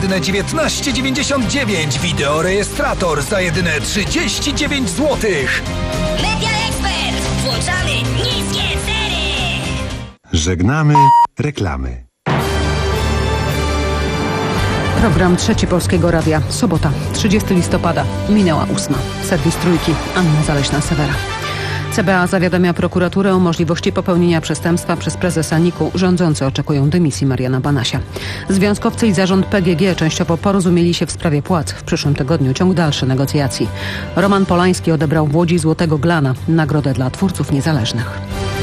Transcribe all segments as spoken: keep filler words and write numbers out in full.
jedyne dziewiętnaście dziewięćdziesiąt dziewięć. Wideorejestrator za jedyne trzydzieści dziewięć złotych. Media Expert. Włączamy niskie ceny. Żegnamy reklamy. Program Trzeci Polskiego Radia. Sobota, trzydziestego listopada. Minęła ósma. Serwis Trójki. Anna Zaleśna-Sewera. C B A zawiadamia prokuraturę o możliwości popełnienia przestępstwa przez prezesa niku. Rządzący oczekują dymisji Mariana Banasia. Związkowcy i zarząd P G G częściowo porozumieli się w sprawie płac. W przyszłym tygodniu ciąg dalszy negocjacji. Roman Polański odebrał w Łodzi Złotego Glana, nagrodę dla twórców niezależnych.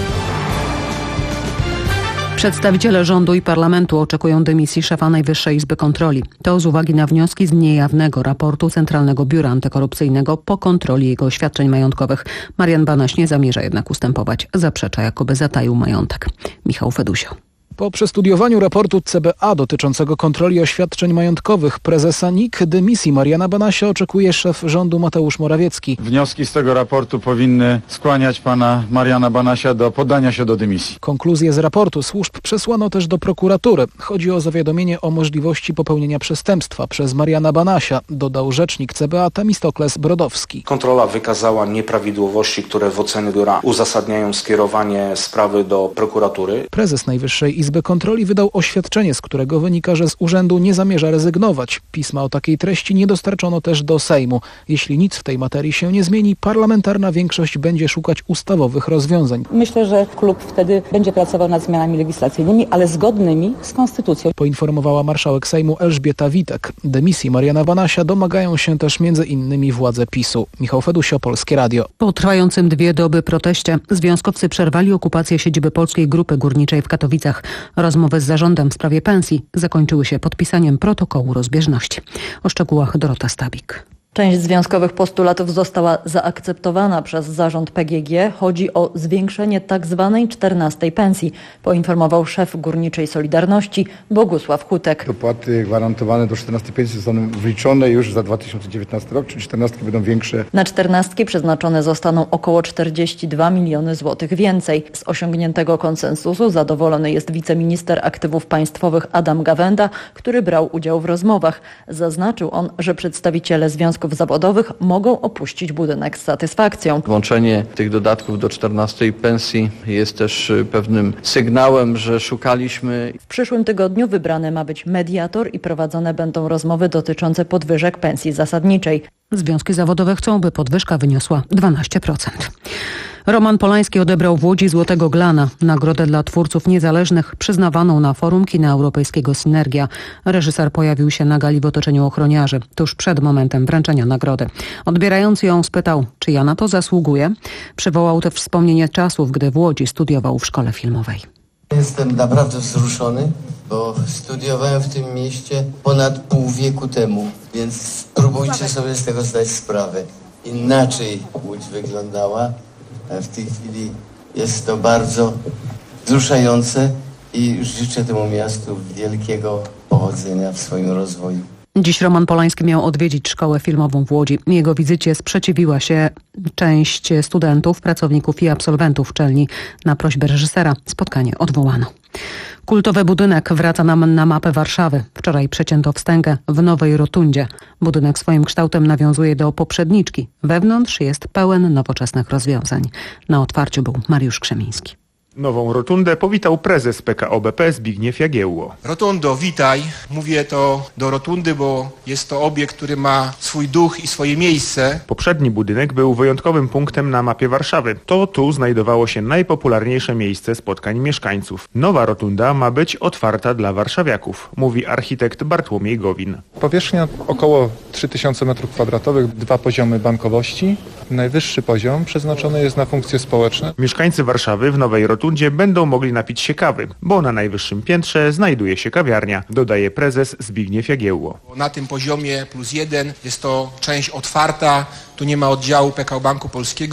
Przedstawiciele rządu i parlamentu oczekują dymisji szefa Najwyższej Izby Kontroli. To z uwagi na wnioski z niejawnego raportu Centralnego Biura Antykorupcyjnego po kontroli jego oświadczeń majątkowych. Marian Banaś nie zamierza jednak ustępować. Zaprzecza, jakoby zataił majątek. Michał Fedusio. Po przestudiowaniu raportu C B A dotyczącego kontroli oświadczeń majątkowych prezesa NIK dymisji Mariana Banasia oczekuje szef rządu Mateusz Morawiecki. Wnioski z tego raportu powinny skłaniać pana Mariana Banasia do poddania się do dymisji. Konkluzje z raportu służb przesłano też do prokuratury. Chodzi o zawiadomienie o możliwości popełnienia przestępstwa przez Mariana Banasia, dodał rzecznik C B A Temistokles Brodowski. Kontrola wykazała nieprawidłowości, które w ocenie biura uzasadniają skierowanie sprawy do prokuratury. Prezes Najwyższej Izby Kontroli wydał oświadczenie, z którego wynika, że z urzędu nie zamierza rezygnować. Pisma o takiej treści nie dostarczono też do Sejmu. Jeśli nic w tej materii się nie zmieni, parlamentarna większość będzie szukać ustawowych rozwiązań. Myślę, że klub wtedy będzie pracował nad zmianami legislacyjnymi, ale zgodnymi z konstytucją. Poinformowała marszałek Sejmu Elżbieta Witek. Dymisji Mariana Banasia domagają się też między innymi władze PiSu. Michał Fedusio, Polskie Radio. Po trwającym dwie doby proteście związkowcy przerwali okupację siedziby Polskiej Grupy Górniczej w Katowicach. Rozmowy z zarządem w sprawie pensji zakończyły się podpisaniem protokołu rozbieżności. O szczegółach Dorota Stabik. Część związkowych postulatów została zaakceptowana przez zarząd P G G. Chodzi o zwiększenie tak zwanej czternastej pensji, poinformował szef Górniczej Solidarności Bogusław Hutek. Dopłaty gwarantowane do czternastej pensji zostaną wliczone już za dwa tysiące dziewiętnasty rok, czyli czternastki będą większe. Na czternastki przeznaczone zostaną około czterdzieści dwa miliony złotych więcej. Z osiągniętego konsensusu zadowolony jest wiceminister aktywów państwowych Adam Gawenda, który brał udział w rozmowach. Zaznaczył on, że przedstawiciele związków zawodowych mogą opuścić budynek z satysfakcją. Włączenie tych dodatków do czternastej pensji jest też pewnym sygnałem, że szukaliśmy. W przyszłym tygodniu wybrany ma być mediator i prowadzone będą rozmowy dotyczące podwyżek pensji zasadniczej. Związki zawodowe chcą, by podwyżka wyniosła dwanaście procent. Roman Polański odebrał w Łodzi Złotego Glana, nagrodę dla twórców niezależnych przyznawaną na forum kina europejskiego Synergia. Reżyser pojawił się na gali w otoczeniu ochroniarzy, tuż przed momentem wręczenia nagrody. Odbierając ją spytał, czy ja na to zasługuję. Przywołał też wspomnienie czasów, gdy w Łodzi studiował w szkole filmowej. Jestem naprawdę wzruszony, bo studiowałem w tym mieście ponad pół wieku temu, więc spróbujcie sobie z tego zdać sprawę. Inaczej Łódź wyglądała. W tej chwili jest to bardzo wzruszające i życzę temu miastu wielkiego powodzenia w swoim rozwoju. Dziś Roman Polański miał odwiedzić szkołę filmową w Łodzi. Jego wizycie sprzeciwiła się część studentów, pracowników i absolwentów uczelni. Na prośbę reżysera spotkanie odwołano. Kultowy budynek wraca nam na mapę Warszawy. Wczoraj przecięto wstęgę w Nowej Rotundzie. Budynek swoim kształtem nawiązuje do poprzedniczki. Wewnątrz jest pełen nowoczesnych rozwiązań. Na otwarciu był Mariusz Krzemiński. Nową rotundę powitał prezes P K O B P Zbigniew Jagiełło. Rotundo, witaj. Mówię to do rotundy, bo jest to obiekt, który ma swój duch i swoje miejsce. Poprzedni budynek był wyjątkowym punktem na mapie Warszawy. To tu znajdowało się najpopularniejsze miejsce spotkań mieszkańców. Nowa rotunda ma być otwarta dla warszawiaków, mówi architekt Bartłomiej Gowin. Powierzchnia około trzy tysiące metrów kwadratowych, dwa poziomy bankowości. Najwyższy poziom przeznaczony jest na funkcje społeczne. Mieszkańcy Warszawy w Nowej Rotundzie będą mogli napić się kawy, bo na najwyższym piętrze znajduje się kawiarnia, dodaje prezes Zbigniew Jagiełło. Na tym poziomie plus jeden jest to część otwarta, tu nie ma oddziału P K O Banku Polskiego,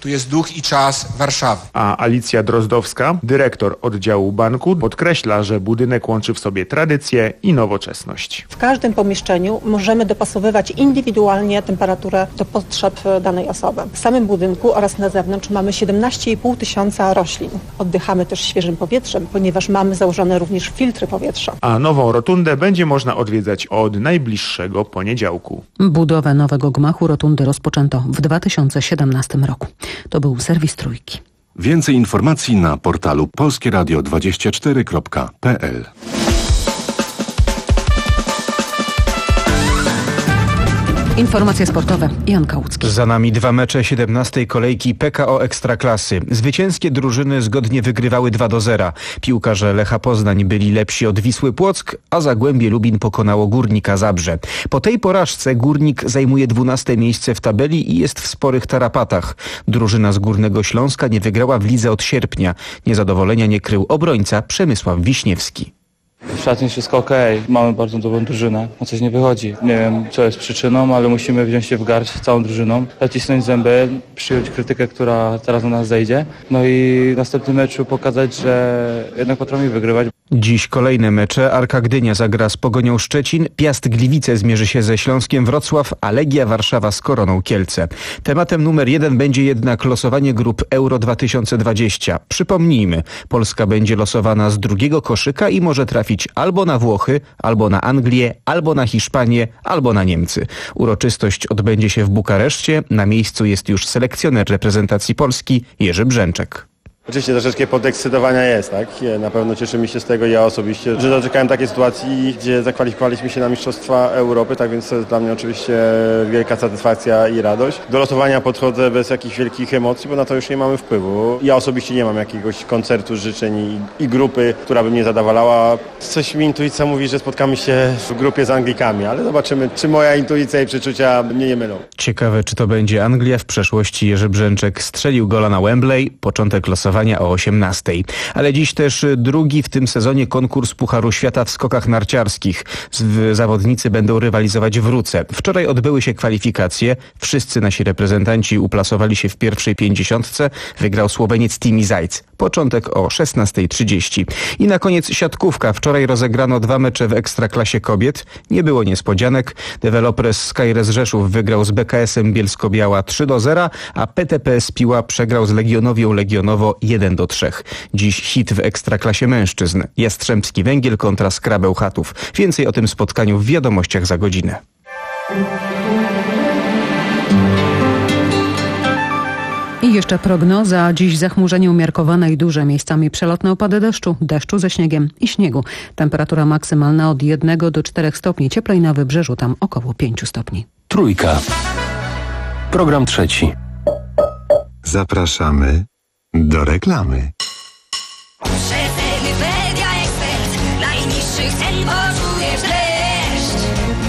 tu jest duch i czas Warszawy. A Alicja Drozdowska, dyrektor oddziału banku, podkreśla, że budynek łączy w sobie tradycję i nowoczesność. W każdym pomieszczeniu możemy dopasowywać indywidualnie temperaturę do potrzeb danej osoby. W samym budynku oraz na zewnątrz mamy siedemnaście i pół tysiąca roślin. Oddychamy też świeżym powietrzem, ponieważ mamy założone również filtry powietrza. A nową rotundę będzie można odwiedzać od najbliższego poniedziałku. Budowę nowego gmachu rotundy rozpoczęto w dwa tysiące siedemnastym roku. To był serwis Trójki. Więcej informacji na portalu polskie radio dwadzieścia cztery kropka p l. Informacje sportowe. Jan Kałucki. Za nami dwa mecze siedemnastej kolejki P K O Ekstraklasy. Zwycięskie drużyny zgodnie wygrywały dwa do zera. Piłkarze Lecha Poznań byli lepsi od Wisły Płock, a Zagłębie Lubin pokonało Górnika Zabrze. Po tej porażce Górnik zajmuje dwunaste miejsce w tabeli i jest w sporych tarapatach. Drużyna z Górnego Śląska nie wygrała w lidze od sierpnia. Niezadowolenia nie krył obrońca Przemysław Wiśniewski. W szatni wszystko okej, okay. Mamy bardzo dobrą drużynę, a coś nie wychodzi. Nie wiem, co jest przyczyną, ale musimy wziąć się w garść całą drużyną, zacisnąć zęby, przyjąć krytykę, która teraz na nas zejdzie, no i w następnym meczu pokazać, że jednak potrafimy wygrywać. Dziś kolejne mecze. Arka Gdynia zagra z Pogonią Szczecin, Piast Gliwice zmierzy się ze Śląskiem Wrocław, a Legia Warszawa z Koroną Kielce. Tematem numer jeden będzie jednak losowanie grup Euro dwa tysiące dwadzieścia. Przypomnijmy, Polska będzie losowana z drugiego koszyka i może trafić albo na Włochy, albo na Anglię, albo na Hiszpanię, albo na Niemcy. Uroczystość odbędzie się w Bukareszcie. Na miejscu jest już selekcjoner reprezentacji Polski Jerzy Brzęczek. Oczywiście troszeczkę podekscytowania jest, tak? Na pewno cieszymy się z tego, ja osobiście, że doczekałem takiej sytuacji, gdzie zakwalifikowaliśmy się na Mistrzostwa Europy, tak więc to jest dla mnie oczywiście wielka satysfakcja i radość. Do losowania podchodzę bez jakichś wielkich emocji, bo na to już nie mamy wpływu. Ja osobiście nie mam jakiegoś koncertu życzeń i, i grupy, która by mnie zadowalała. Coś mi intuicja mówi, że spotkamy się w grupie z Anglikami, ale zobaczymy, czy moja intuicja i przeczucia mnie nie mylą. Ciekawe, czy to będzie Anglia. W przeszłości Jerzy Brzęczek strzelił gola na Wembley, początek losowania o osiemnastej. Ale dziś też drugi w tym sezonie konkurs Pucharu Świata w skokach narciarskich. Zawodnicy będą rywalizować w Ruce. Wczoraj odbyły się kwalifikacje. Wszyscy nasi reprezentanci uplasowali się w pierwszej pięćdziesiątce. Wygrał Słoweniec Timi Zajc. Początek o szesnasta trzydzieści. I na koniec siatkówka. Wczoraj rozegrano dwa mecze w Ekstraklasie kobiet. Nie było niespodzianek. Developers Skyres Rzeszów wygrał z B K S-em Bielsko-Biała trzy do zera, a P T P S Piła przegrał z Legionowią Legionowo jeden do trzech. Dziś hit w Ekstraklasie mężczyzn. Jastrzębski Węgiel kontra Skrabeł Chatów. Więcej o tym spotkaniu w wiadomościach za godzinę. I jeszcze prognoza. Dziś zachmurzenie umiarkowane i duże, miejscami przelotne opady deszczu, deszczu ze śniegiem i śniegu. Temperatura maksymalna od jednego do czterech stopni, cieplej na wybrzeżu, tam około pięciu stopni. Trójka. Program trzeci. Zapraszamy do reklamy. Przeceny Media Expert. Najniższych cen poczujesz dreszcz.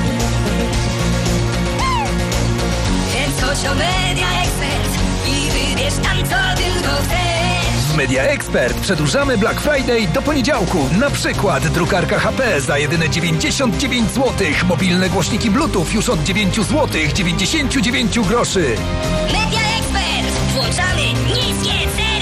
Kręć o Media Expert i wybierz tam co tylko chcesz. W Media Expert przedłużamy Black Friday do poniedziałku. Na przykład drukarka H P za jedyne dziewięćdziesiąt dziewięć złotych. Mobilne głośniki Bluetooth już od dziewięć złotych dziewięćdziesiąt dziewięć groszy. Media Expert. Włączamy niskie ceny.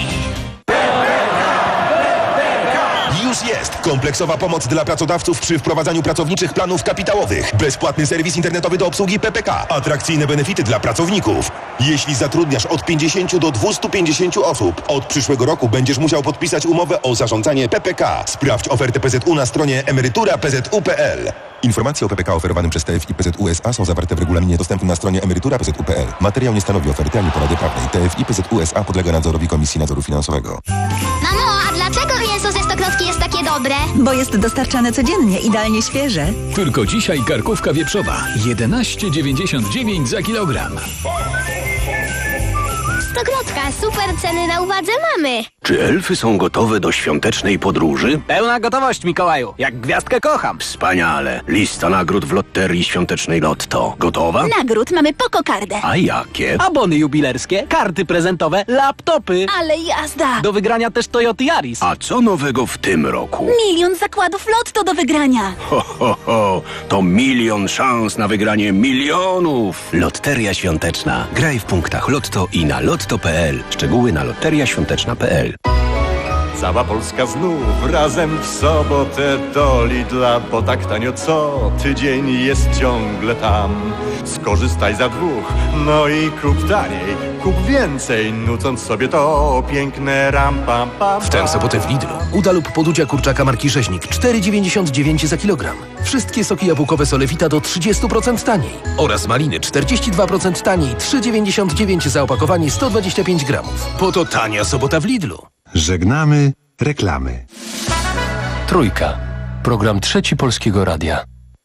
Już jest kompleksowa pomoc dla pracodawców przy wprowadzaniu pracowniczych planów kapitałowych. Bezpłatny serwis internetowy do obsługi P P K. Atrakcyjne benefity dla pracowników. Jeśli zatrudniasz od pięćdziesięciu do dwustu pięćdziesięciu osób, od przyszłego roku będziesz musiał podpisać umowę o zarządzanie P P K. Sprawdź ofertę P Z U na stronie emerytura kropka p z u kropka p l. Informacje o P P K oferowanym przez T F I P Z U S A są zawarte w regulaminie dostępnym na stronie emerytura kropka p z u kropka p l. Materiał nie stanowi oferty ani porady prawnej. T F I P Z U S A podlega nadzorowi Komisji Nadzoru Finansowego. Mamo, a dlaczego mięso ze Stokrotki jest takie dobre? Bo jest dostarczane codziennie, idealnie świeże. Tylko dzisiaj karkówka wieprzowa. jedenaście dziewięćdziesiąt dziewięć za kilogram. Stokrotka, super ceny na uwadze mamy. Czy elfy są gotowe do świątecznej podróży? Pełna gotowość, Mikołaju. Jak gwiazdkę kocham. Wspaniale. Lista nagród w Lotterii Świątecznej Lotto. Gotowa? Nagród mamy pokokardę. A jakie? Abony jubilerskie, karty prezentowe, laptopy. Ale jazda! Do wygrania też Toyota Yaris. A co nowego w tym roku? Milion zakładów Lotto do wygrania. Ho, ho, ho. To milion szans na wygranie milionów. Lotteria Świąteczna. Graj w punktach Lotto i na lotto kropka p l. Szczegóły na loteria świąteczna kropka p l. Cała Polska znów razem w sobotę do Lidla, bo tak tanio co tydzień jest ciągle tam. Skorzystaj za dwóch, no i kup taniej, kup więcej, nucąc sobie to piękne ram pam pam. W tę sobotę w Lidlu uda lub podudzia kurczaka marki Rzeźnik cztery dziewięćdziesiąt dziewięć za kilogram. Wszystkie soki jabłkowe Solewita do trzydzieści procent taniej. Oraz maliny czterdzieści dwa procent taniej, trzy dziewięćdziesiąt dziewięć za opakowanie sto dwadzieścia pięć gramów. Po to tania sobota w Lidlu. Żegnamy reklamy. Trójka. Program Trzeci Polskiego Radia.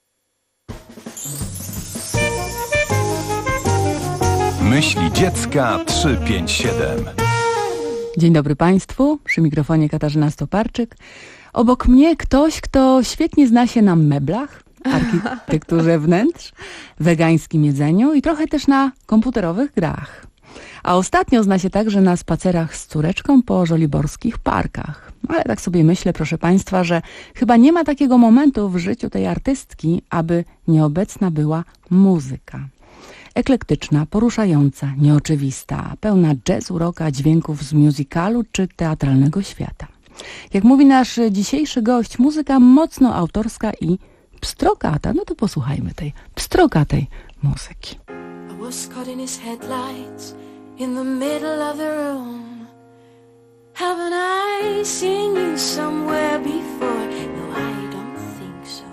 Myśli dziecka trzysta pięćdziesiąt siedem. Dzień dobry Państwu, przy mikrofonie Katarzyna Stoparczyk. Obok mnie ktoś, kto świetnie zna się na meblach, architekturze wnętrz, wegańskim jedzeniu i trochę też na komputerowych grach. A ostatnio zna się także na spacerach z córeczką po żoliborskich parkach. Ale tak sobie myślę, proszę Państwa, że chyba nie ma takiego momentu w życiu tej artystki, aby nieobecna była muzyka. Eklektyczna, poruszająca, nieoczywista, pełna jazzu, rocka, dźwięków z musicalu czy teatralnego świata. Jak mówi nasz dzisiejszy gość, muzyka mocno autorska i pstrokata. No to posłuchajmy tej pstrokatej muzyki. I was caught in his headlights in the middle of the room. Haven't I seen you somewhere before? No, I don't think so.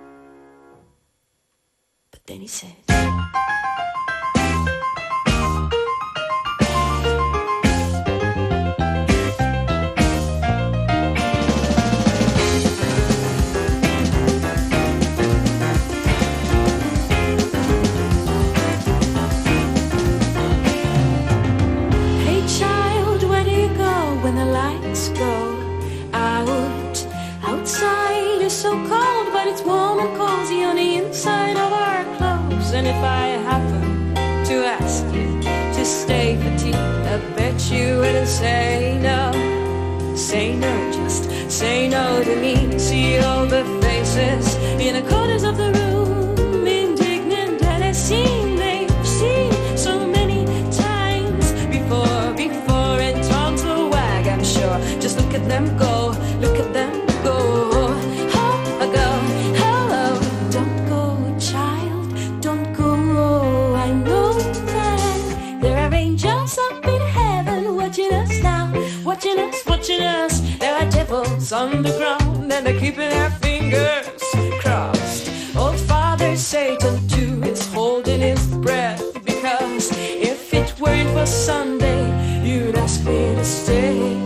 But then he said, when the lights go out. Outside is so cold, but it's warm and cozy on the inside of our clothes. And if I happen to ask you to stay for tea, I bet you wouldn't say no. Say no, just say no to me. See all the faces in the corners of the room, indignant at a scene they've seen so many times before, before it turns to wag, I'm sure. Just look at them go, look at them go. Oh, go, oh, don't go, child, don't go. I know that there are angels up in heaven watching us now, watching us, watching us. There are devils on the ground and they're keeping their fingers crossed. Old Father Satan too is holding his breath, because if it weren't for Sunday, you'd ask me to stay.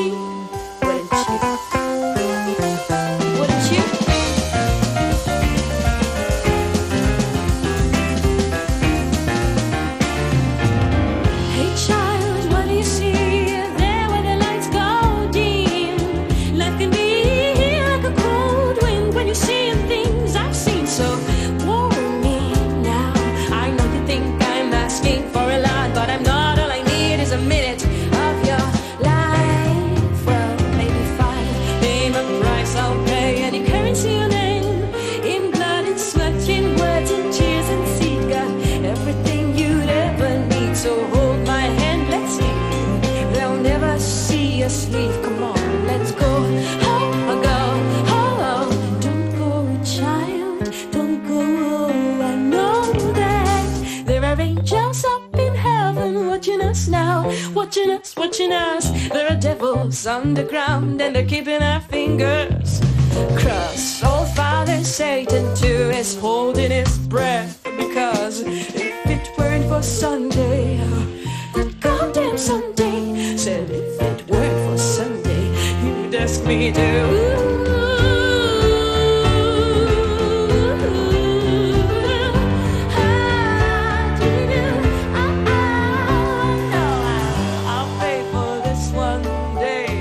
Leave, come on, let's go. Oh, go, oh, oh, don't go, child, don't go. I know that there are angels up in heaven watching us now, watching us, watching us. There are devils on the ground and they're keeping our fingers crossed. Old Father Satan too is holding his breath, because if it weren't for Sunday, that goddamn Sunday, said if it weren't for Sunday, you'd ask me to. I'll pay for this one day.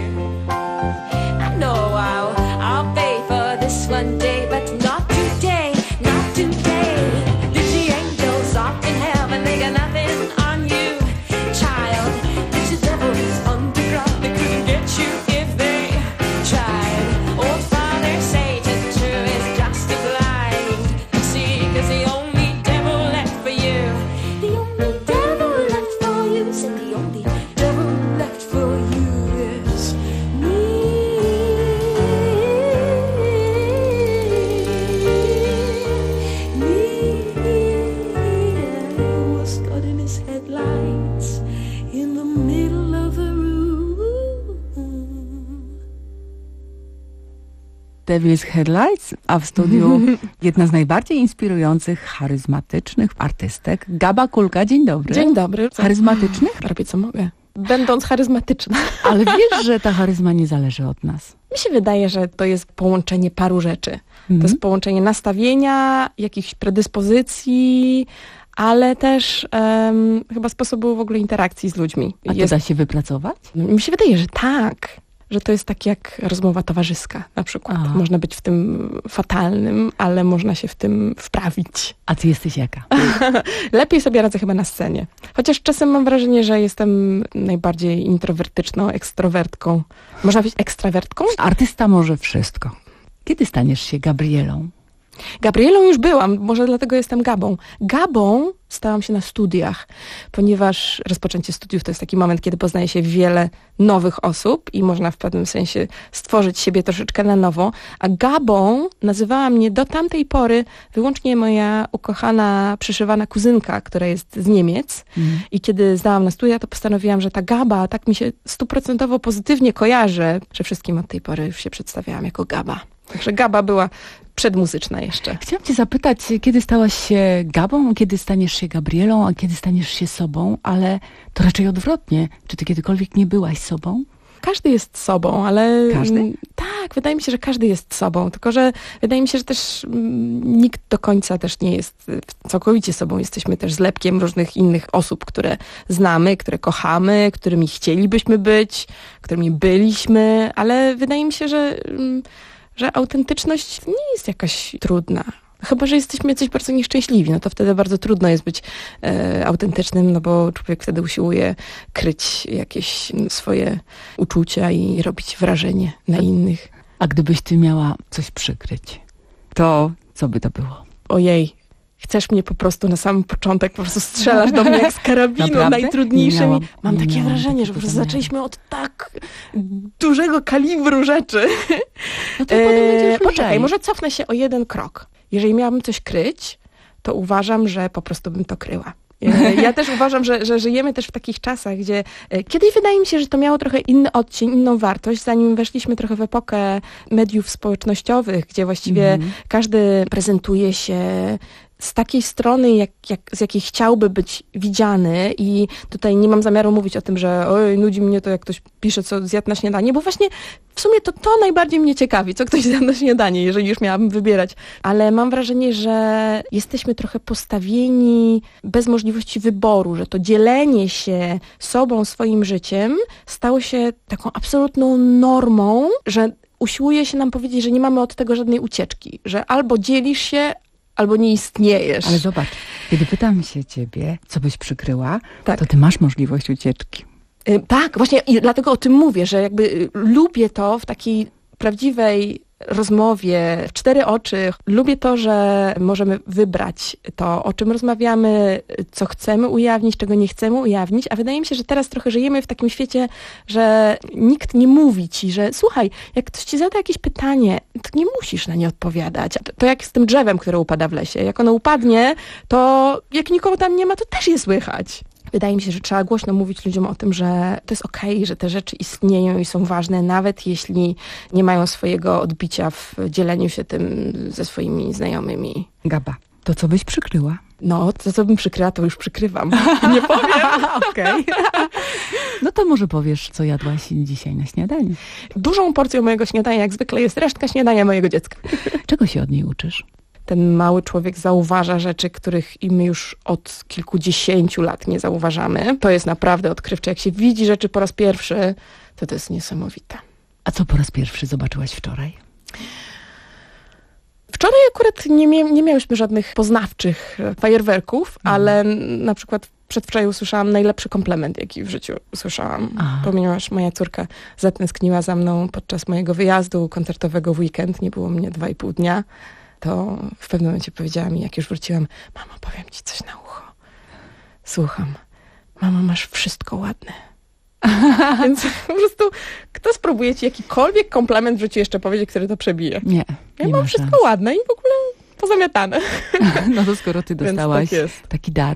Devil's Headlights, a w studiu jedna z najbardziej inspirujących, charyzmatycznych artystek, Gaba Kulka. Dzień dobry. Dzień dobry. Charyzmatycznych? Robię co mogę. Będąc charyzmatyczna. Ale wiesz, że ta charyzma nie zależy od nas. Mi się wydaje, że to jest połączenie paru rzeczy. Mhm. To jest połączenie nastawienia, jakichś predyspozycji, ale też um, chyba sposobu w ogóle interakcji z ludźmi. A to jest... da się wypracować? Mi się wydaje, że tak. Że to jest tak jak rozmowa towarzyska na przykład. Aha. Można być w tym fatalnym, ale można się w tym wprawić. A ty jesteś jaka? Lepiej sobie radzę chyba na scenie. Chociaż czasem mam wrażenie, że jestem najbardziej introwertyczną, ekstrawertką. Można być ekstrawertką? Artysta może wszystko. Kiedy staniesz się Gabrielą? Gabrielą już byłam, może dlatego jestem Gabą. Gabą stałam się na studiach, ponieważ rozpoczęcie studiów to jest taki moment, kiedy poznaje się wiele nowych osób i można w pewnym sensie stworzyć siebie troszeczkę na nowo. A Gabą nazywała mnie do tamtej pory wyłącznie moja ukochana, przyszywana kuzynka, która jest z Niemiec. Mm. I kiedy zdałam na studia, to postanowiłam, że ta Gaba tak mi się stuprocentowo pozytywnie kojarzy, że wszystkim od tej pory już się przedstawiałam jako Gaba. Także Gaba była przedmuzyczna jeszcze. Chciałam cię zapytać, kiedy stałaś się Gabą, kiedy staniesz się Gabrielą, a kiedy staniesz się sobą, ale to raczej odwrotnie. Czy ty kiedykolwiek nie byłaś sobą? Każdy jest sobą, ale... Każdy? Tak, wydaje mi się, że każdy jest sobą, tylko że wydaje mi się, że też mm, nikt do końca też nie jest całkowicie sobą. Jesteśmy też zlepkiem różnych innych osób, które znamy, które kochamy, którymi chcielibyśmy być, którymi byliśmy, ale wydaje mi się, że... Mm, że autentyczność nie jest jakaś trudna. Chyba że jesteśmy jacyś bardzo nieszczęśliwi, no to wtedy bardzo trudno jest być e, autentycznym, no bo człowiek wtedy usiłuje kryć jakieś swoje uczucia i robić wrażenie na innych. A gdybyś ty miała coś przykryć, to co by to było? Ojej. Chcesz mnie po prostu na samym początek, po prostu strzelasz do mnie jak z karabinu, Naprawdę? najtrudniejszymi. Miałam, Mam takie wrażenie, że po prostu zaczęliśmy od tak dużego kalibru rzeczy. No to e, poczekaj, może cofnę się o jeden krok. Jeżeli miałabym coś kryć, to uważam, że po prostu bym to kryła. Ja też uważam, że, że żyjemy też w takich czasach, gdzie kiedyś wydaje mi się, że to miało trochę inny odcień, inną wartość, zanim weszliśmy trochę w epokę mediów społecznościowych, gdzie właściwie mm. każdy prezentuje się z takiej strony, jak, jak, z jakiej chciałby być widziany i tutaj nie mam zamiaru mówić o tym, że oj, nudzi mnie to, jak ktoś pisze, co zjadł na śniadanie, bo właśnie w sumie to to najbardziej mnie ciekawi, co ktoś zjadł na śniadanie, jeżeli już miałabym wybierać. Ale mam wrażenie, że jesteśmy trochę postawieni bez możliwości wyboru, że to dzielenie się sobą, swoim życiem stało się taką absolutną normą, że usiłuje się nam powiedzieć, że nie mamy od tego żadnej ucieczki, że albo dzielisz się, albo nie istniejesz. Ale zobacz, kiedy pytam się ciebie, co byś przykryła, tak. to ty masz możliwość ucieczki. Yy, tak, właśnie i dlatego o tym mówię, że jakby y, lubię to w takiej prawdziwej rozmowie, w cztery oczy. Lubię to, że możemy wybrać to, o czym rozmawiamy, co chcemy ujawnić, czego nie chcemy ujawnić, a wydaje mi się, że teraz trochę żyjemy w takim świecie, że nikt nie mówi ci, że słuchaj, jak ktoś ci zada jakieś pytanie, to nie musisz na nie odpowiadać. To, to jak z tym drzewem, które upada w lesie. Jak ono upadnie, to jak nikogo tam nie ma, to też je słychać. Wydaje mi się, że trzeba głośno mówić ludziom o tym, że to jest okej, że te rzeczy istnieją i są ważne, nawet jeśli nie mają swojego odbicia w dzieleniu się tym ze swoimi znajomymi. Gaba, to co byś przykryła? No, to co bym przykryła, to już przykrywam. Nie powiem. Okej. No to może powiesz, co jadłaś dzisiaj na śniadanie. Dużą porcją mojego śniadania, jak zwykle, jest resztka śniadania mojego dziecka. Czego się od niej uczysz? Ten mały człowiek zauważa rzeczy, których i my już od kilkudziesięciu lat nie zauważamy. To jest naprawdę odkrywcze. Jak się widzi rzeczy po raz pierwszy, to to jest niesamowite. A co po raz pierwszy zobaczyłaś wczoraj? Wczoraj akurat nie, mia nie miałyśmy żadnych poznawczych fajerwerków, mhm. ale na przykład przedwczoraj usłyszałam najlepszy komplement, jaki w życiu usłyszałam. Aha. Ponieważ moja córka zatęskniła za mną podczas mojego wyjazdu koncertowego w weekend. Nie było mnie dwa i pół dnia. To w pewnym momencie powiedziała mi, jak już wróciłam, mamo, powiem ci coś na ucho. Słucham. Mamo, masz wszystko ładne. Więc po prostu, kto spróbuje ci jakikolwiek komplement w życiu jeszcze powiedzieć, który to przebije? Nie. Ja nie mam wszystko szans. Ładne i w ogóle pozamiatane. No to skoro ty dostałaś tak taki dar,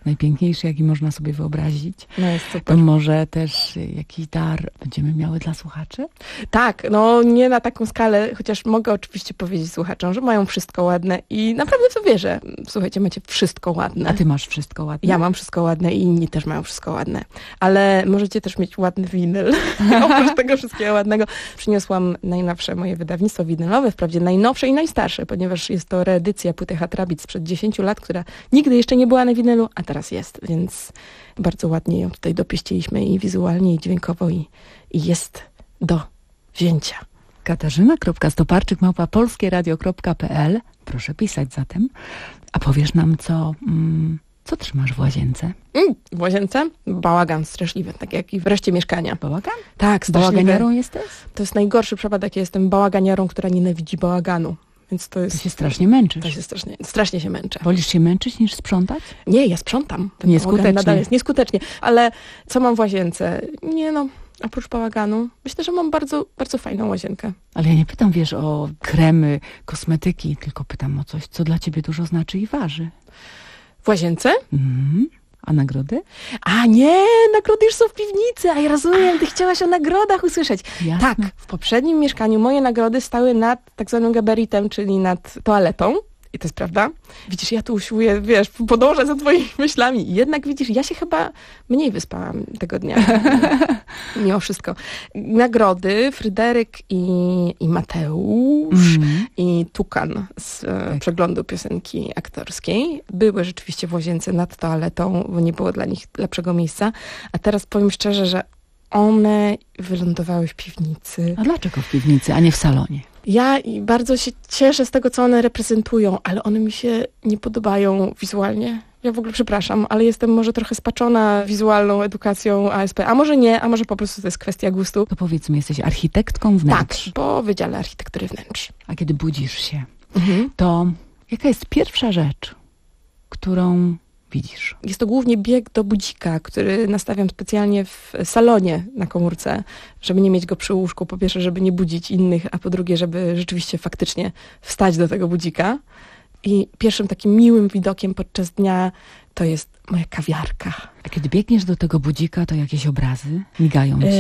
najpiękniejszy, jaki można sobie wyobrazić. No jest super. To może też jakiś dar będziemy miały dla słuchaczy? Tak, no nie na taką skalę, chociaż mogę oczywiście powiedzieć słuchaczom, że mają wszystko ładne i naprawdę w to wierzę. Słuchajcie, macie wszystko ładne. A ty masz wszystko ładne? Ja mam wszystko ładne i inni też mają wszystko ładne. Ale możecie też mieć ładny winyl. Oprócz tego wszystkiego ładnego przyniosłam najnowsze moje wydawnictwo winylowe, wprawdzie najnowsze i najstarsze, ponieważ jest to reedycja płyty Hatrabic sprzed dziesięciu lat, która nigdy jeszcze nie była na winylu, a teraz jest, więc bardzo ładnie ją tutaj dopieściliśmy i wizualnie, i dźwiękowo, i, i jest do wzięcia. Katarzyna kropka stoparczyk małpa polskieradio kropka p l. Proszę pisać zatem. A powiesz nam, co, mm, co trzymasz w łazience? Mm, w łazience? Bałagan straszliwy, tak jak i w reszcie mieszkania. Bałagan? Tak, straszliwy. Bałaganiarą jesteś? To jest najgorszy przypadek, ja jestem bałaganiarą, która nienawidzi bałaganu. Więc to jest... To się strasznie męczysz. To się strasznie, strasznie się męczę. Wolisz się męczyć niż sprzątać? Nie, ja sprzątam. Ten Nieskutecznie. nadal jest nieskutecznie. Ale co mam w łazience? Nie no, oprócz bałaganu. Myślę, że mam bardzo, bardzo fajną łazienkę. Ale ja nie pytam, wiesz, o kremy, kosmetyki, tylko pytam o coś, co dla ciebie dużo znaczy i waży. W łazience? Mhm. A nagrody? A nie, nagrody już są w piwnicy, a ja rozumiem, ty chciałaś o nagrodach usłyszeć. Jasne. Tak, w poprzednim mieszkaniu moje nagrody stały nad tak zwanym gabaritem, czyli nad toaletą. I to jest prawda. Widzisz, ja tu usiłuję, wiesz, podążać za twoimi myślami. I jednak widzisz, ja się chyba mniej wyspałam tego dnia. Mimo wszystko. Nagrody Fryderyk i, i Mateusz mm. i Tukan z tak. przeglądu piosenki aktorskiej były rzeczywiście w łazience nad toaletą, bo nie było dla nich lepszego miejsca. A teraz powiem szczerze, że one wylądowały w piwnicy. A dlaczego w piwnicy, a nie w salonie? Ja bardzo się cieszę z tego, co one reprezentują, ale one mi się nie podobają wizualnie. Ja w ogóle przepraszam, ale jestem może trochę spaczona wizualną edukacją A S P. A może nie, a może po prostu to jest kwestia gustu. To powiedzmy, jesteś architektką wnętrz. Tak, po Wydziale Architektury Wnętrz. A kiedy budzisz się, mhm. to jaka jest pierwsza rzecz, którą widzisz? Jest to głównie bieg do budzika, który nastawiam specjalnie w salonie na komórce, żeby nie mieć go przy łóżku. Po pierwsze, żeby nie budzić innych, a po drugie, żeby rzeczywiście faktycznie wstać do tego budzika. I pierwszym takim miłym widokiem podczas dnia to jest moja kawiarka. A kiedy biegniesz do tego budzika, to jakieś obrazy migają ci?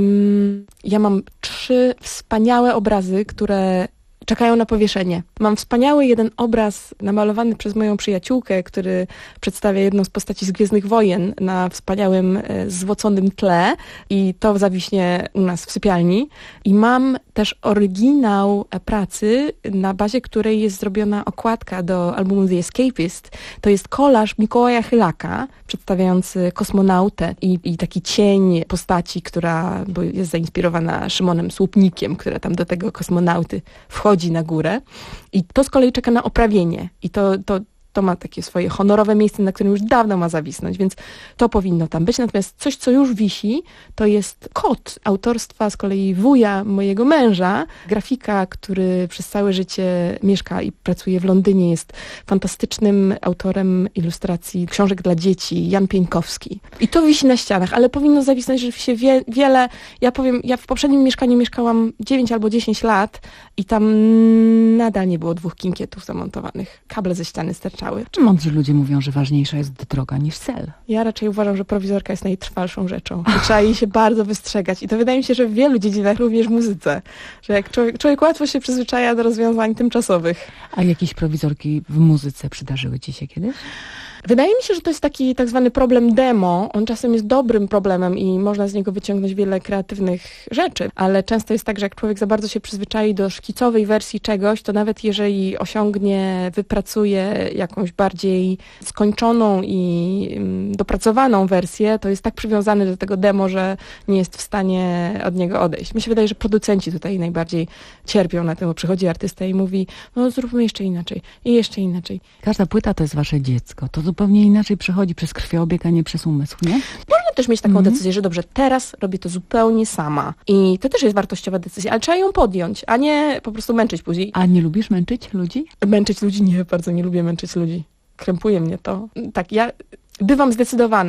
Ym, ja mam trzy wspaniałe obrazy, które czekają na powieszenie. Mam wspaniały jeden obraz namalowany przez moją przyjaciółkę, który przedstawia jedną z postaci z Gwiezdnych Wojen na wspaniałym, e, złoconym tle i to zawiśnie u nas w sypialni. I mam też oryginał pracy, na bazie której jest zrobiona okładka do albumu The Escapist. To jest kolaż Mikołaja Chylaka, przedstawiający kosmonautę i, i taki cień postaci, która bo jest zainspirowana Szymonem Słupnikiem, która tam do tego kosmonauty wchodzi na górę. I to z kolei czeka na oprawienie. I to, to, to ma takie swoje honorowe miejsce, na którym już dawno ma zawisnąć, więc to powinno tam być. Natomiast coś, co już wisi, to jest kot autorstwa z kolei wuja mojego męża, grafika, który przez całe życie mieszka i pracuje w Londynie. Jest fantastycznym autorem ilustracji książek dla dzieci, Jan Pieńkowski. I to wisi na ścianach, ale powinno zawisnąć rzeczywiście wie, wiele. Ja powiem, ja w poprzednim mieszkaniu mieszkałam dziewięć albo dziesięć lat i tam nadal nie było dwóch kinkietów zamontowanych. Kable ze ściany sterczały. Czy mądrzy ludzie mówią, że ważniejsza jest droga niż cel? Ja raczej uważam, że prowizorka jest najtrwalszą rzeczą. I trzeba jej się bardzo wystrzegać. I to wydaje mi się, że w wielu dziedzinach, również w muzyce. Że jak człowiek, człowiek łatwo się przyzwyczaja do rozwiązań tymczasowych. A jakieś prowizorki w muzyce przydarzyły ci się kiedyś? Wydaje mi się, że to jest taki tak zwany problem demo. On czasem jest dobrym problemem i można z niego wyciągnąć wiele kreatywnych rzeczy, ale często jest tak, że jak człowiek za bardzo się przyzwyczai do szkicowej wersji czegoś, to nawet jeżeli osiągnie, wypracuje jakąś bardziej skończoną i dopracowaną wersję, to jest tak przywiązany do tego demo, że nie jest w stanie od niego odejść. Mi się wydaje, że producenci tutaj najbardziej cierpią na tym, bo przychodzi artysta i mówi, no zróbmy jeszcze inaczej i jeszcze inaczej. Każda płyta to jest wasze dziecko. To zupełnie inaczej przechodzi przez krwiobieg, a nie przez umysł, nie? Można też mieć taką mm. decyzję, że dobrze, teraz robię to zupełnie sama. I to też jest wartościowa decyzja, ale trzeba ją podjąć, a nie po prostu męczyć później. A nie lubisz męczyć ludzi? Męczyć ludzi? Nie, bardzo nie lubię męczyć ludzi. Krępuje mnie to. Tak, ja bywam zdecydowana,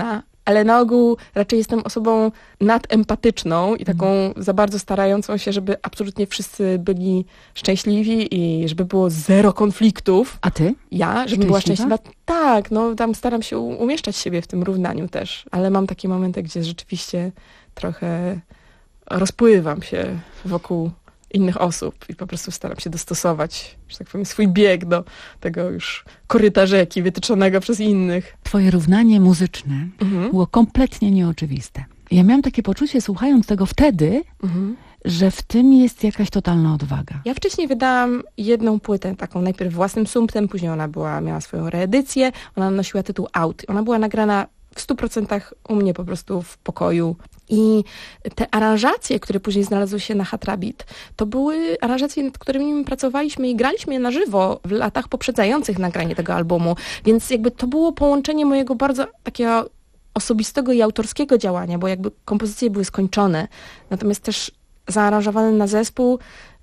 ale na ogół raczej jestem osobą nadempatyczną i taką mm. za bardzo starającą się, żeby absolutnie wszyscy byli szczęśliwi i żeby było zero konfliktów. A ty? Ja, żeby była szczęśliwa? Tak, no tam staram się umieszczać siebie w tym równaniu też, ale mam takie momenty, gdzie rzeczywiście trochę rozpływam się wokół innych osób i po prostu staram się dostosować, że tak powiem, swój bieg do tego już koryta rzeki wytyczonego przez innych. Twoje równanie muzyczne mhm. było kompletnie nieoczywiste. Ja miałam takie poczucie, słuchając tego wtedy, mhm. że w tym jest jakaś totalna odwaga. Ja wcześniej wydałam jedną płytę, taką najpierw własnym sumptem, później ona była, miała swoją reedycję, ona nosiła tytuł Out. Ona była nagrana w stu procentach u mnie po prostu w pokoju. I te aranżacje, które później znalazły się na Hot Rabbit, to były aranżacje, nad którymi pracowaliśmy i graliśmy je na żywo w latach poprzedzających nagranie tego albumu. Więc jakby to było połączenie mojego bardzo takiego osobistego i autorskiego działania, bo jakby kompozycje były skończone, natomiast też zaaranżowane na zespół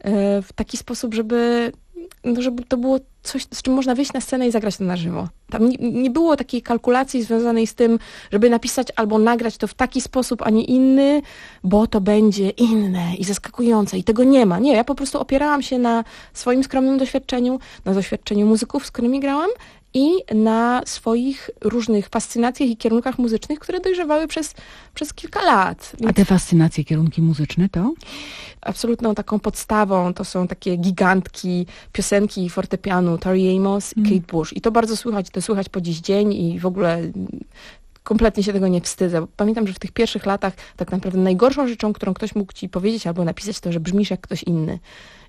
w taki sposób, żeby no żeby to było coś, z czym można wyjść na scenę i zagrać to na żywo. Tam nie, nie było takiej kalkulacji związanej z tym, żeby napisać albo nagrać to w taki sposób, a nie inny, bo to będzie inne i zaskakujące i tego nie ma. Nie, ja po prostu opierałam się na swoim skromnym doświadczeniu, na doświadczeniu muzyków, z którymi grałam i na swoich różnych fascynacjach i kierunkach muzycznych, które dojrzewały przez, przez kilka lat. A te fascynacje, kierunki muzyczne to? Absolutną taką podstawą to są takie gigantki piosenki i fortepianu Tori Amos i mm. Kate Bush. I to bardzo słychać, to słychać po dziś dzień i w ogóle kompletnie się tego nie wstydzę. Pamiętam, że w tych pierwszych latach tak naprawdę najgorszą rzeczą, którą ktoś mógł ci powiedzieć albo napisać, to, że brzmisz jak ktoś inny.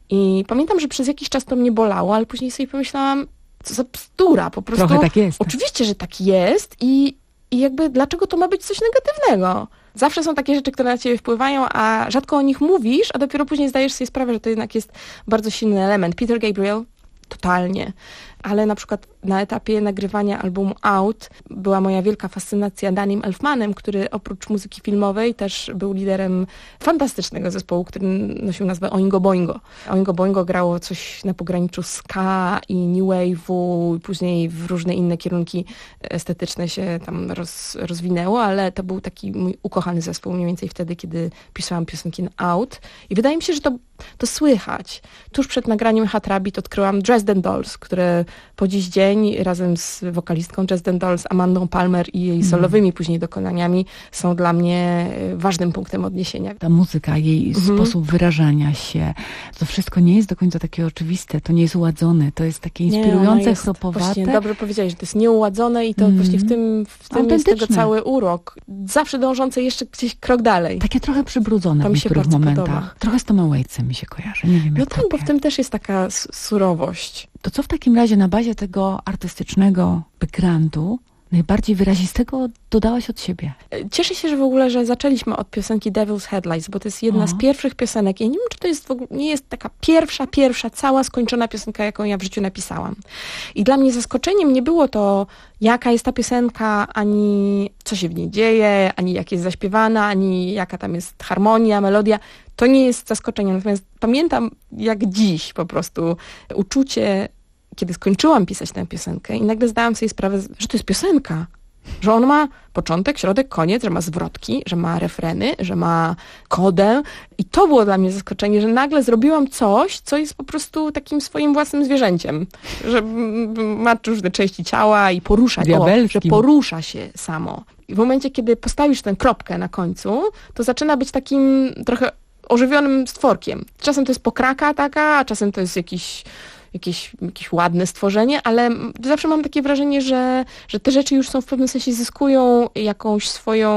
I pamiętam, że przez jakiś czas to mnie bolało, ale później sobie pomyślałam, co za bzdura, po prostu. Trochę tak jest. Oczywiście, że tak jest i, i jakby dlaczego to ma być coś negatywnego? Zawsze są takie rzeczy, które na ciebie wpływają, a rzadko o nich mówisz, a dopiero później zdajesz sobie sprawę, że to jednak jest bardzo silny element. Peter Gabriel, totalnie. Ale na przykład na etapie nagrywania albumu Out była moja wielka fascynacja Dannym Elfmanem, który oprócz muzyki filmowej też był liderem fantastycznego zespołu, który nosił nazwę Oingo Boingo. Oingo Boingo grało coś na pograniczu ska i new wave'u, i później w różne inne kierunki estetyczne się tam roz, rozwinęło, ale to był taki mój ukochany zespół mniej więcej wtedy, kiedy pisałam piosenki na Out. I wydaje mi się, że to, to słychać. Tuż przed nagraniem Hot Rabbit odkryłam Dresden Dolls, które po dziś dzień razem z wokalistką Dresden Dolls, Amandą Palmer i jej solowymi mm. później dokonaniami są dla mnie ważnym punktem odniesienia. Ta muzyka, jej mm. sposób wyrażania się, to wszystko nie jest do końca takie oczywiste, to nie jest uładzone, to jest takie inspirujące, nie, jest, chropowate. Właśnie, dobrze powiedziałeś, że to jest nieuładzone i to mm. właśnie w tym, w tym jest tego cały urok. Zawsze dążące jeszcze gdzieś krok dalej. Takie trochę przybrudzone to w niektórych momentach. Podoba. Trochę z Tomem Waitsem mi się kojarzy, nie wiem No jak tak, bo w tym też jest taka surowość. To co w takim razie na bazie tego artystycznego backgroundu najbardziej wyrazistego dodałaś od siebie? Cieszę się, że w ogóle, że zaczęliśmy od piosenki Devil's Headlights, bo to jest jedna o. z pierwszych piosenek. Ja nie wiem, czy to jest w ogóle, nie jest taka pierwsza, pierwsza, cała skończona piosenka, jaką ja w życiu napisałam. I dla mnie zaskoczeniem nie było to, jaka jest ta piosenka, ani co się w niej dzieje, ani jak jest zaśpiewana, ani jaka tam jest harmonia, melodia. To nie jest zaskoczenie. Natomiast pamiętam, jak dziś po prostu uczucie, kiedy skończyłam pisać tę piosenkę i nagle zdałam sobie sprawę, że to jest piosenka. Że on ma początek, środek, koniec, że ma zwrotki, że ma refreny, że ma kodę. I to było dla mnie zaskoczenie, że nagle zrobiłam coś, co jest po prostu takim swoim własnym zwierzęciem. Że ma różne części ciała i porusza, o, że porusza się samo. I w momencie, kiedy postawisz tę kropkę na końcu, to zaczyna być takim trochę ożywionym stworkiem. Czasem to jest pokraka taka, a czasem to jest jakiś Jakieś, jakieś ładne stworzenie, ale zawsze mam takie wrażenie, że, że te rzeczy już są w pewnym sensie, zyskują jakąś swoją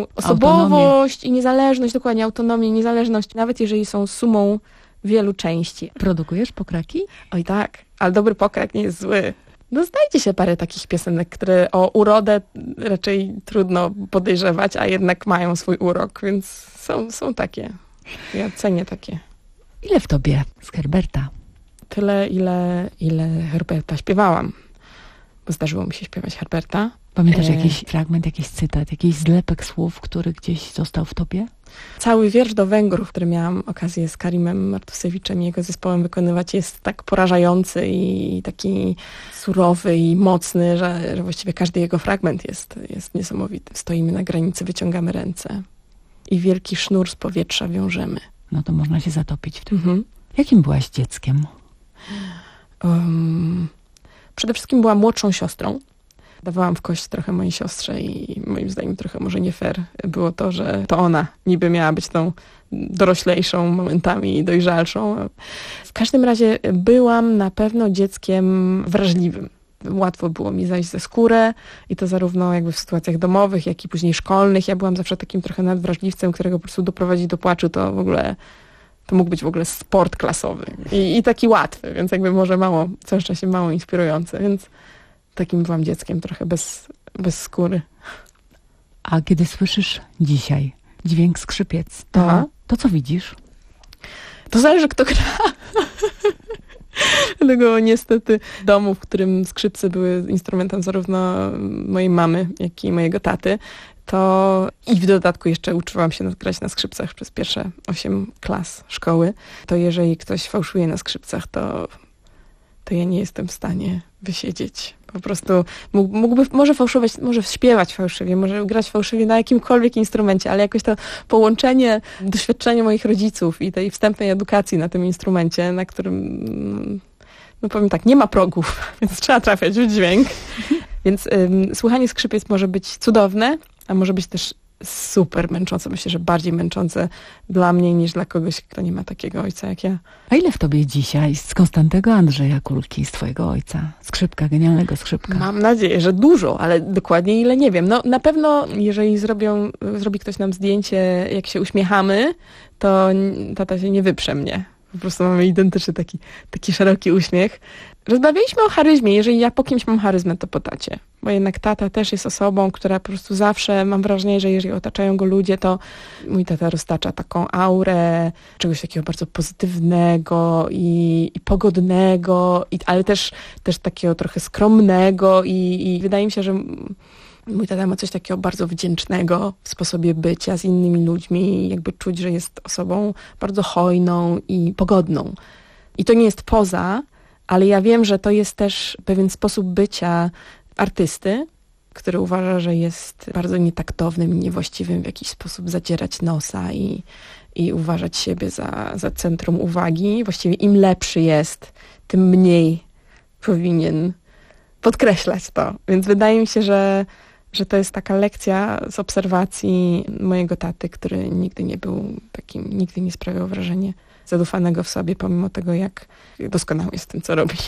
osobowość autonomię. I niezależność, dokładnie autonomię, niezależność, nawet jeżeli są sumą wielu części. Produkujesz pokraki? Oj tak, ale dobry pokrak nie jest zły. No znajdzie się parę takich piosenek, które o urodę raczej trudno podejrzewać, a jednak mają swój urok, więc są, są takie. Ja cenię takie. Ile w tobie z Herberta? Tyle, ile, ile Herberta śpiewałam. Bo zdarzyło mi się śpiewać Herberta. Pamiętasz E, jakiś fragment, jakiś cytat, jakiś zlepek słów, który gdzieś został w tobie? Cały wiersz do Węgrów, który miałam okazję z Karimem Martusewiczem i jego zespołem wykonywać, jest tak porażający i taki surowy i mocny, że, że właściwie każdy jego fragment jest, jest niesamowity. Stoimy na granicy, wyciągamy ręce i wielki sznur z powietrza wiążemy. No to można się zatopić w tym. Mhm. Jakim byłaś dzieckiem? Um, przede wszystkim byłam młodszą siostrą. Dawałam w kość trochę mojej siostrze i moim zdaniem trochę może nie fair było to, że to ona niby miała być tą doroślejszą momentami i dojrzalszą. W każdym razie byłam na pewno dzieckiem wrażliwym. Łatwo było mi zajść ze skórę i to zarówno jakby w sytuacjach domowych, jak i później szkolnych. Ja byłam zawsze takim trochę nadwrażliwcem, którego po prostu doprowadzić do płaczu to w ogóle, to mógł być w ogóle sport klasowy i, i taki łatwy, więc jakby może mało, całe szczęście mało inspirujący, więc takim byłam dzieckiem trochę bez, bez skóry. A kiedy słyszysz dzisiaj dźwięk skrzypiec, to, to co widzisz? To zależy, kto gra. Dlatego niestety w domu, w którym skrzypce były instrumentem zarówno mojej mamy, jak i mojego taty, to i w dodatku jeszcze uczyłam się grać na skrzypcach przez pierwsze osiem klas szkoły, to jeżeli ktoś fałszuje na skrzypcach, to, to ja nie jestem w stanie wysiedzieć. Po prostu mógłby, może fałszować, może śpiewać fałszywie, może grać fałszywie na jakimkolwiek instrumencie, ale jakoś to połączenie doświadczenia moich rodziców i tej wstępnej edukacji na tym instrumencie, na którym, no powiem tak, nie ma progów, więc trzeba trafiać w dźwięk. Więc ym, słuchanie skrzypiec może być cudowne, a może być też super męczące. Myślę, że bardziej męczące dla mnie niż dla kogoś, kto nie ma takiego ojca jak ja. A ile w tobie dzisiaj z Konstantego Andrzeja Kulki, z twojego ojca? Skrzypka, genialnego skrzypka. Mam nadzieję, że dużo, ale dokładnie ile nie wiem. No na pewno, jeżeli zrobią, zrobi ktoś nam zdjęcie, jak się uśmiechamy, to tata się nie wyprze mnie. Po prostu mamy identyczny taki, taki szeroki uśmiech. Rozmawialiśmy o charyzmie. Jeżeli ja po kimś mam charyzmę, to po tacie. Bo jednak tata też jest osobą, która po prostu zawsze, mam wrażenie, że jeżeli otaczają go ludzie, to mój tata roztacza taką aurę czegoś takiego bardzo pozytywnego i, i pogodnego, i, ale też, też takiego trochę skromnego i, i wydaje mi się, że mój tata ma coś takiego bardzo wdzięcznego w sposobie bycia z innymi ludźmi, jakby czuć, że jest osobą bardzo hojną i pogodną. I to nie jest poza, ale ja wiem, że to jest też pewien sposób bycia artysty, który uważa, że jest bardzo nietaktownym i niewłaściwym w jakiś sposób zadzierać nosa i, i uważać siebie za, za centrum uwagi. Właściwie im lepszy jest, tym mniej powinien podkreślać to. Więc wydaje mi się, że, że to jest taka lekcja z obserwacji mojego taty, który nigdy nie był takim, nigdy nie sprawiał wrażenia zadufanego w sobie, pomimo tego, jak doskonały jest w tym, co robi.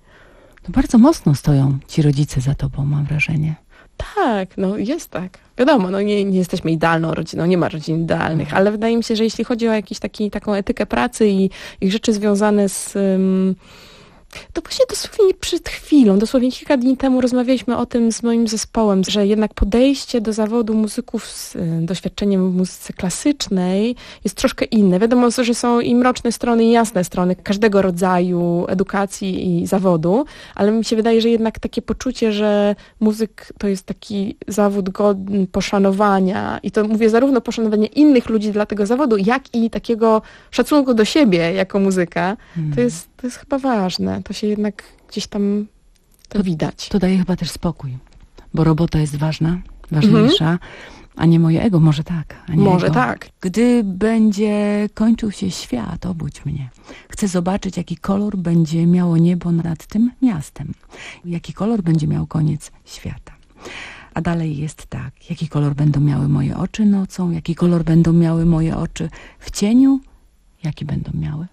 To bardzo mocno stoją ci rodzice za tobą, mam wrażenie. Tak, no jest tak. Wiadomo, no nie, nie jesteśmy idealną rodziną, nie ma rodzin idealnych, mhm. ale wydaje mi się, że jeśli chodzi o jakąś taki, taką etykę pracy i, i rzeczy związane z... Um, to właśnie dosłownie przed chwilą, dosłownie kilka dni temu rozmawialiśmy o tym z moim zespołem, że jednak podejście do zawodu muzyków z y, doświadczeniem w muzyce klasycznej jest troszkę inne. Wiadomo, że są i mroczne strony, i jasne strony każdego rodzaju edukacji i zawodu, ale mi się wydaje, że jednak takie poczucie, że muzyk to jest taki zawód godny poszanowania i to mówię zarówno poszanowania innych ludzi dla tego zawodu, jak i takiego szacunku do siebie jako muzyka, hmm. to jest, to jest chyba ważne. To się jednak gdzieś tam to, to widać. To daje chyba też spokój, bo robota jest ważna, ważniejsza, mhm. a nie moje ego. Może tak. A nie Może ego. tak. Gdy będzie kończył się świat, obudź mnie. Chcę zobaczyć, jaki kolor będzie miało niebo nad tym miastem. Jaki kolor będzie miał koniec świata. A dalej jest tak. Jaki kolor będą miały moje oczy nocą? Jaki kolor będą miały moje oczy w cieniu? Jaki będą miały?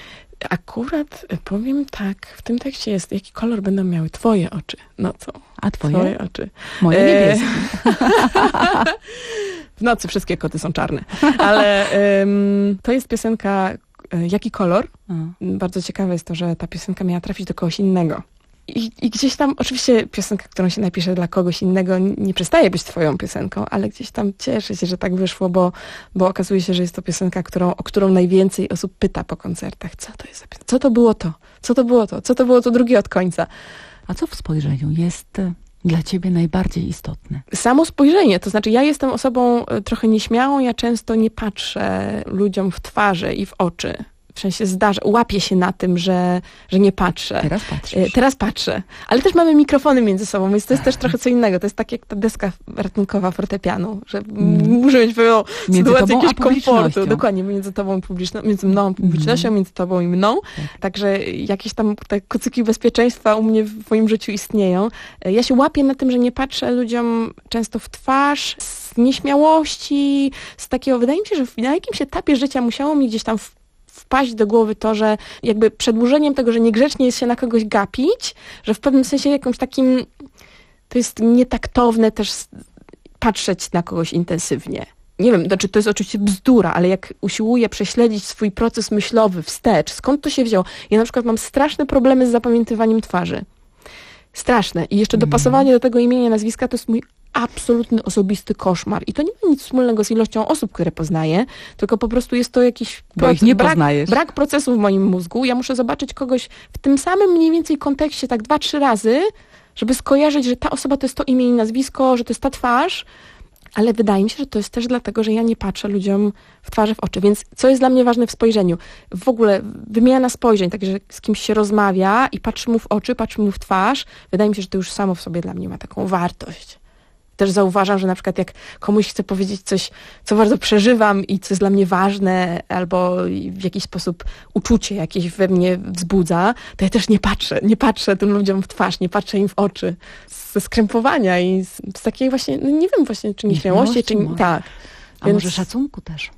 Akurat powiem tak, w tym tekście jest, jaki kolor będą miały twoje oczy nocą. A twoje? Twoje oczy. Moje niebieskie. W nocy wszystkie koty są czarne. Ale um, to jest piosenka Jaki kolor? Hmm. Bardzo ciekawe jest to, że ta piosenka miała trafić do kogoś innego. I, I gdzieś tam, oczywiście piosenka, którą się napisze dla kogoś innego, nie przestaje być twoją piosenką, ale gdzieś tam cieszę się, że tak wyszło, bo, bo okazuje się, że jest to piosenka, którą, o którą najwięcej osób pyta po koncertach. Co to jest za piosenka? Co to było to? Co to było to? Co to było to drugie od końca? A co w spojrzeniu jest dla ciebie najbardziej istotne? Samo spojrzenie, to znaczy ja jestem osobą trochę nieśmiałą, ja często nie patrzę ludziom w twarze i w oczy. W sensie zdarza, łapię się na tym, że, że nie patrzę. Teraz patrzysz. Teraz patrzę. Ale też mamy mikrofony między sobą, więc to jest też trochę co innego. To jest tak jak ta deska ratunkowa fortepianu, że mm. muszę mieć pewną sytuację jakiegoś komfortu. Dokładnie, między tobą publiczno, między mną publicznością, mm. między tobą i mną. Tak. Także jakieś tam te kucyki bezpieczeństwa u mnie w moim życiu istnieją. Ja się łapię na tym, że nie patrzę ludziom często w twarz, z nieśmiałości, z takiego, wydaje mi się, że na jakimś etapie życia musiało mi gdzieś tam w wpaść do głowy to, że jakby przedłużeniem tego, że niegrzecznie jest się na kogoś gapić, że w pewnym sensie jakimś takim, to jest nietaktowne też patrzeć na kogoś intensywnie. Nie wiem, znaczy to jest oczywiście bzdura, ale jak usiłuję prześledzić swój proces myślowy wstecz, skąd to się wzięło? Ja na przykład mam straszne problemy z zapamiętywaniem twarzy. Straszne. I jeszcze dopasowanie do tego imienia, nazwiska to jest mój absolutny, osobisty koszmar. I to nie ma nic wspólnego z ilością osób, które poznaję, tylko po prostu jest to jakiś proces, nie brak, poznajesz. brak procesu w moim mózgu. Ja muszę zobaczyć kogoś w tym samym mniej więcej kontekście tak dwa, trzy razy, żeby skojarzyć, że ta osoba to jest to imię i nazwisko, że to jest ta twarz, ale wydaje mi się, że to jest też dlatego, że ja nie patrzę ludziom w twarze, w oczy. Więc co jest dla mnie ważne w spojrzeniu? W ogóle wymiana spojrzeń, także z kimś się rozmawia i patrzy mu w oczy, patrzy mu w twarz. Wydaje mi się, że to już samo w sobie dla mnie ma taką wartość. Też zauważam, że na przykład jak komuś chcę powiedzieć coś, co bardzo przeżywam i co jest dla mnie ważne, albo w jakiś sposób uczucie jakieś we mnie wzbudza, to ja też nie patrzę, nie patrzę tym ludziom w twarz, nie patrzę im w oczy. Ze skrępowania i z, z takiej właśnie, no nie wiem właśnie, czy nieśmiałości, czy nie, tak. A Więc może szacunku też?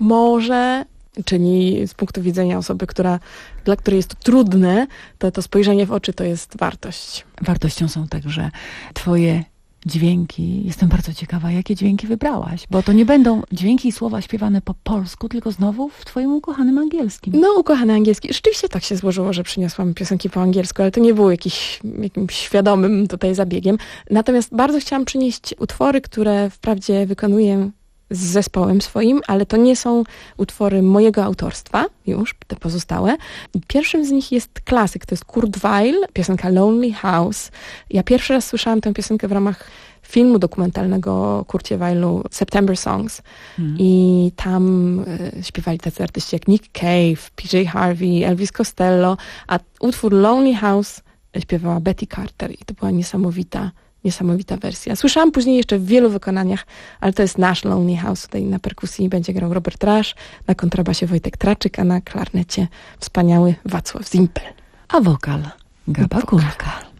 Może, czyli z punktu widzenia osoby, która, dla której jest to trudne, to to spojrzenie w oczy to jest wartość. Wartością są także twoje dźwięki. Jestem bardzo ciekawa, jakie dźwięki wybrałaś, bo to nie będą dźwięki i słowa śpiewane po polsku, tylko znowu w twoim ukochanym angielskim. No, ukochany angielski. Rzeczywiście tak się złożyło, że przyniosłam piosenki po angielsku, ale to nie było jakiś, jakimś świadomym tutaj zabiegiem. Natomiast bardzo chciałam przynieść utwory, które wprawdzie wykonuję z zespołem swoim, ale to nie są utwory mojego autorstwa, już te pozostałe. Pierwszym z nich jest klasyk, to jest Kurt Weill, piosenka Lonely House. Ja pierwszy raz słyszałam tę piosenkę w ramach filmu dokumentalnego o Kurcie Weillu, September Songs. Hmm. I tam y, śpiewali tacy artyści jak Nick Cave, P J Harvey, Elvis Costello, a utwór Lonely House śpiewała Betty Carter i to była niesamowita Niesamowita wersja. Słyszałam później jeszcze w wielu wykonaniach, ale to jest nasz Lonely House. Tutaj na perkusji będzie grał Robert Rasz, na kontrabasie Wojtek Traczyk, a na klarnecie wspaniały Wacław Zimpel. A wokal Gaba Kulka.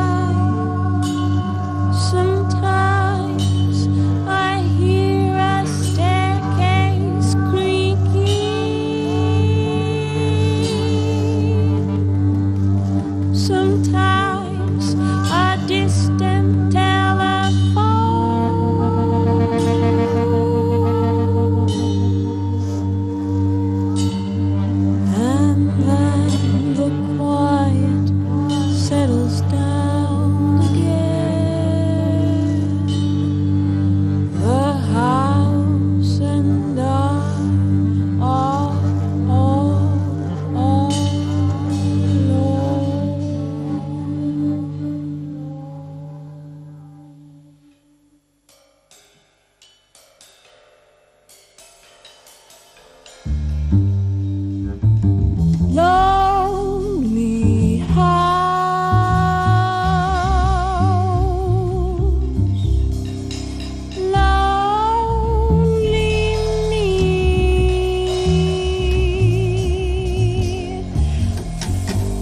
Sometimes I hear a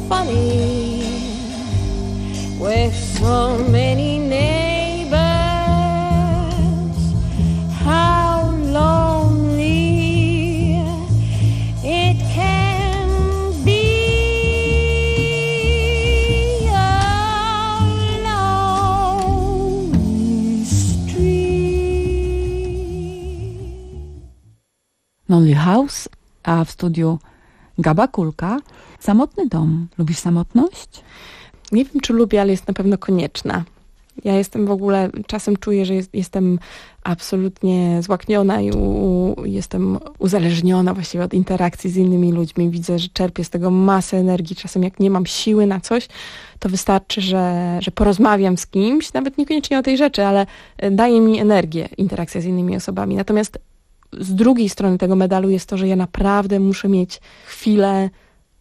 funny with so many neighbors. How lonely it can be alone street. Lonely House, a w studiu Gaba Kulka. Samotny dom. Lubisz samotność? Nie wiem, czy lubię, ale jest na pewno konieczna. Ja jestem w ogóle, czasem czuję, że jest, jestem absolutnie złakniona i u, jestem uzależniona właściwie od interakcji z innymi ludźmi. Widzę, że czerpię z tego masę energii. Czasem jak nie mam siły na coś, to wystarczy, że, że porozmawiam z kimś, nawet niekoniecznie o tej rzeczy, ale daje mi energię interakcja z innymi osobami. Natomiast z drugiej strony tego medalu jest to, że ja naprawdę muszę mieć chwilę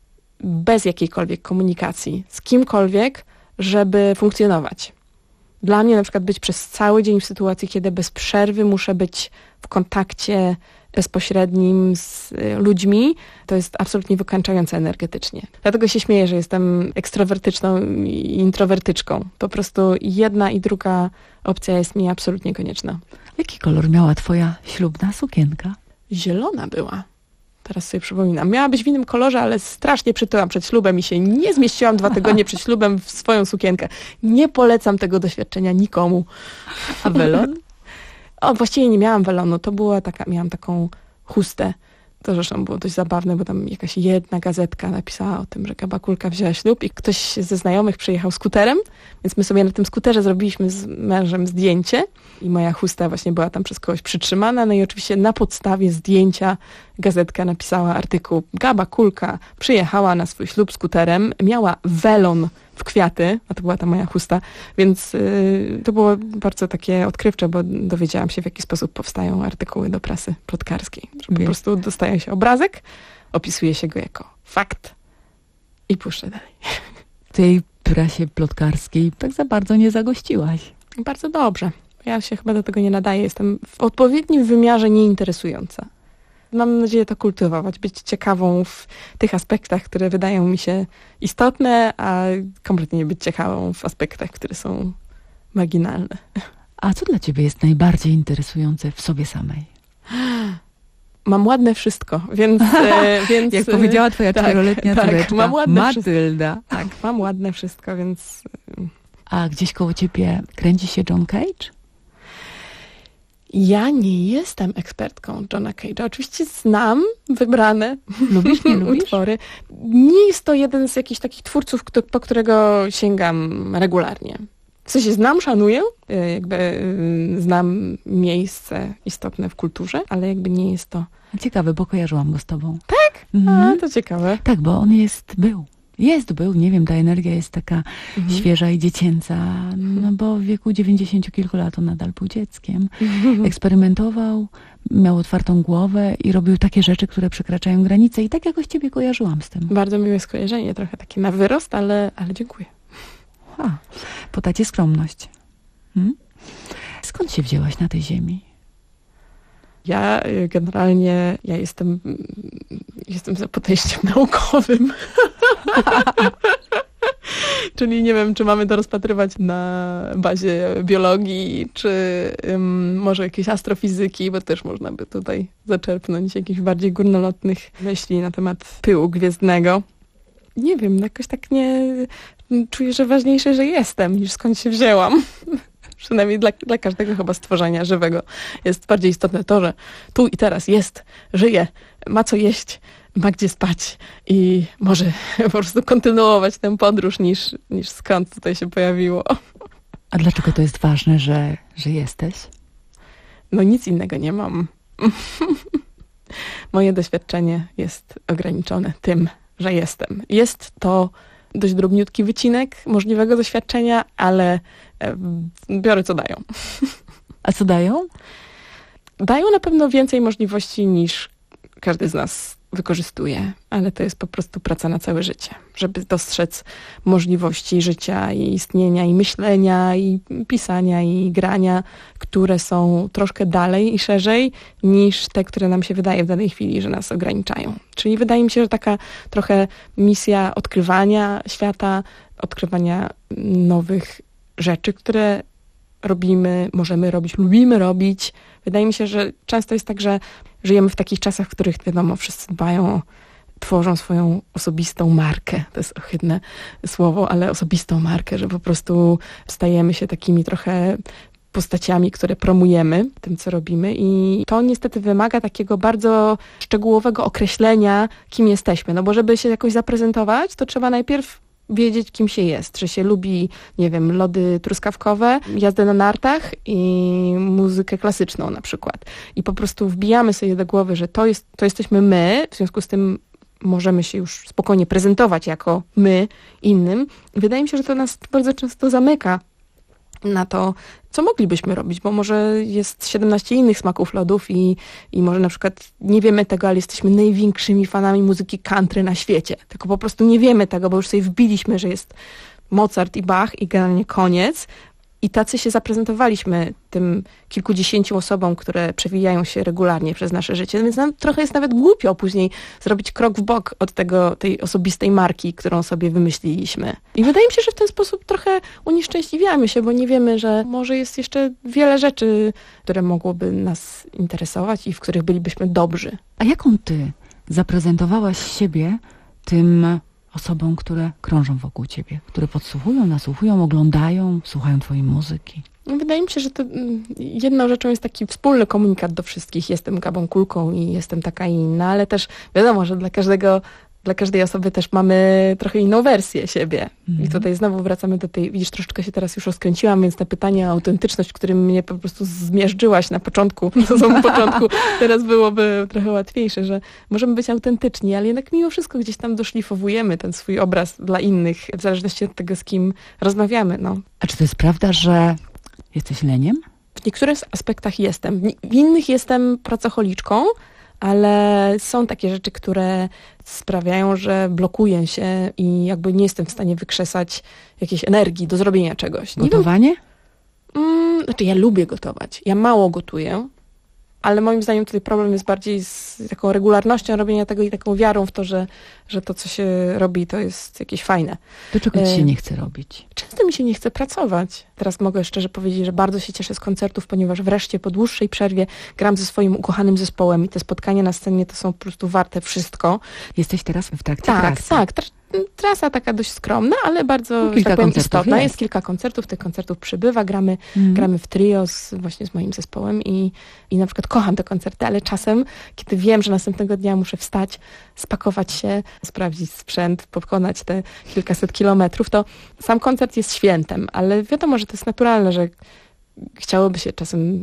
bez jakiejkolwiek komunikacji z kimkolwiek, żeby funkcjonować. Dla mnie na przykład być przez cały dzień w sytuacji, kiedy bez przerwy muszę być w kontakcie bezpośrednim z ludźmi, to jest absolutnie wykańczające energetycznie. Dlatego się śmieję, że jestem ekstrawertyczną i introwertyczką. Po prostu jedna i druga opcja jest mi absolutnie konieczna. Jaki kolor miała twoja ślubna sukienka? Zielona była. Teraz sobie przypominam. Miała być w innym kolorze, ale strasznie przytyłam przed ślubem i się nie zmieściłam dwa tygodnie przed ślubem w swoją sukienkę. Nie polecam tego doświadczenia nikomu. A welon? O, właściwie nie miałam welonu. To była taka, miałam taką chustę. To zresztą było dość zabawne, bo tam jakaś jedna gazetka napisała o tym, że Gaba Kulka wzięła ślub i ktoś ze znajomych przyjechał skuterem, więc my sobie na tym skuterze zrobiliśmy z mężem zdjęcie i moja chusta właśnie była tam przez kogoś przytrzymana, no i oczywiście na podstawie zdjęcia gazetka napisała artykuł: Gaba Kulka przyjechała na swój ślub skuterem, miała welon w kwiaty, a to była ta moja chusta, więc yy, to było bardzo takie odkrywcze, bo dowiedziałam się, w jaki sposób powstają artykuły do prasy plotkarskiej. Że po prostu dostaje się obrazek, opisuje się go jako fakt i puszczę dalej. W tej prasie plotkarskiej tak za bardzo nie zagościłaś. Bardzo dobrze. Ja się chyba do tego nie nadaję. Jestem w odpowiednim wymiarze nieinteresująca. Mam nadzieję to kultywować, być ciekawą w tych aspektach, które wydają mi się istotne, a kompletnie nie być ciekawą w aspektach, które są marginalne. A co dla ciebie jest najbardziej interesujące w sobie samej? Mam ładne wszystko, więc... e, więc Jak powiedziała twoja tak, czteroletnia tak, córeczka, mam ładne Matylda. Wszystko. Tak, mam ładne wszystko, więc... A gdzieś koło ciebie kręci się John Cage? Ja nie jestem ekspertką Johna Cage'a. Oczywiście znam wybrane lubisz, nie lubisz? utwory. Nie jest to jeden z jakichś takich twórców, kto, po którego sięgam regularnie. W sensie znam, szanuję, jakby znam miejsce istotne w kulturze, ale jakby nie jest to... Ciekawe, bo kojarzyłam go z tobą. Tak? Mhm. A, to ciekawe. Tak, bo on jest, był. Jest, był, nie wiem, ta energia jest taka mhm. świeża i dziecięca, no bo w wieku dziewięćdziesięciu kilku lat on nadal był dzieckiem. Mhm. Eksperymentował, miał otwartą głowę i robił takie rzeczy, które przekraczają granice i tak jakoś ciebie kojarzyłam z tym. Bardzo miłe skojarzenie, trochę takie na wyrost, ale, ale dziękuję. A, po tacie skromność. Hmm? Skąd się wzięłaś na tej ziemi? Ja generalnie, ja jestem, jestem za podejściem naukowym. Czyli nie wiem, czy mamy to rozpatrywać na bazie biologii, czy um, może jakiejś astrofizyki, bo też można by tutaj zaczerpnąć jakichś bardziej górnolotnych myśli na temat pyłu gwiezdnego. Nie wiem, jakoś tak nie... Czuję, że ważniejsze, że jestem, niż skąd się wzięłam. Przynajmniej dla, dla każdego chyba stworzenia żywego jest bardziej istotne to, że tu i teraz jest, żyje, ma co jeść, ma gdzie spać i może po prostu kontynuować tę podróż, niż, niż skąd tutaj się pojawiło. A dlaczego to jest ważne, że, że jesteś? No nic innego nie mam. Moje doświadczenie jest ograniczone tym, że jestem. Jest to dość drobniutki wycinek możliwego doświadczenia, ale biorę co dają. A co dają? Dają na pewno więcej możliwości niż każdy z nas wykorzystuję, ale to jest po prostu praca na całe życie, żeby dostrzec możliwości życia i istnienia, i myślenia, i pisania, i grania, które są troszkę dalej i szerzej niż te, które nam się wydaje w danej chwili, że nas ograniczają. Czyli wydaje mi się, że taka trochę misja odkrywania świata, odkrywania nowych rzeczy, które robimy, możemy robić, lubimy robić. Wydaje mi się, że często jest tak, że żyjemy w takich czasach, w których, wiadomo, wszyscy dbają, tworzą swoją osobistą markę. To jest ohydne słowo, ale osobistą markę, że po prostu stajemy się takimi trochę postaciami, które promujemy tym, co robimy, i to niestety wymaga takiego bardzo szczegółowego określenia, kim jesteśmy. No bo żeby się jakoś zaprezentować, to trzeba najpierw wiedzieć, kim się jest, że się lubi, nie wiem, lody truskawkowe, jazdę na nartach i muzykę klasyczną na przykład. I po prostu wbijamy sobie do głowy, że to jest, to jesteśmy my, w związku z tym możemy się już spokojnie prezentować jako my innym. I wydaje mi się, że to nas bardzo często zamyka na to, co moglibyśmy robić, bo może jest siedemnaście innych smaków lodów i, i może na przykład nie wiemy tego, ale jesteśmy największymi fanami muzyki country na świecie. Tylko po prostu nie wiemy tego, bo już sobie wbiliśmy, że jest Mozart i Bach i generalnie koniec. I tacy się zaprezentowaliśmy tym kilkudziesięciu osobom, które przewijają się regularnie przez nasze życie. Więc nam trochę jest nawet głupio później zrobić krok w bok od tego, tej osobistej marki, którą sobie wymyśliliśmy. I wydaje mi się, że w ten sposób trochę unieszczęśliwiamy się, bo nie wiemy, że może jest jeszcze wiele rzeczy, które mogłoby nas interesować i w których bylibyśmy dobrzy. A jaką ty zaprezentowałaś siebie tym osobom, które krążą wokół ciebie, które podsłuchują, nasłuchują, oglądają, słuchają twojej muzyki? Wydaje mi się, że to jedną rzeczą jest taki wspólny komunikat do wszystkich. Jestem Gabą Kulką i jestem taka i inna, ale też wiadomo, że dla każdego, dla każdej osoby też mamy trochę inną wersję siebie. Mm. I tutaj znowu wracamy do tej, widzisz, troszeczkę się teraz już rozkręciłam, więc na pytanie o autentyczność, którym mnie po prostu zmiażdżyłaś na początku, na samym początku, teraz byłoby trochę łatwiejsze, że możemy być autentyczni, ale jednak mimo wszystko gdzieś tam doszlifowujemy ten swój obraz dla innych, w zależności od tego, z kim rozmawiamy. No. A czy to jest prawda, że jesteś leniem? W niektórych aspektach jestem. W innych jestem pracocholiczką, ale są takie rzeczy, które sprawiają, że blokuję się i jakby nie jestem w stanie wykrzesać jakiejś energii do zrobienia czegoś. Gotowanie? Mm, znaczy ja lubię gotować. Ja mało gotuję, ale moim zdaniem tutaj problem jest bardziej z taką regularnością robienia tego i taką wiarą w to, że, że to, co się robi, to jest jakieś fajne. Do czego ci się nie chce robić? Często mi się nie chce pracować. Teraz mogę szczerze powiedzieć, że bardzo się cieszę z koncertów, ponieważ wreszcie po dłuższej przerwie gram ze swoim ukochanym zespołem i te spotkania na scenie to są po prostu warte wszystko. Jesteś teraz w trakcie tak, trasy. Tak, tak. Trasa taka dość skromna, ale bardzo no, kilka tak powiem, istotna. Jest. jest kilka koncertów, tych koncertów przybywa, gramy, mm. gramy w trio z, właśnie z moim zespołem i, i na przykład kocham te koncerty, ale czasem, kiedy wiem, że następnego dnia muszę wstać, spakować się, sprawdzić sprzęt, pokonać te kilkaset kilometrów, to sam koncert jest świętem, ale wiadomo, że to jest naturalne, że chciałoby się czasem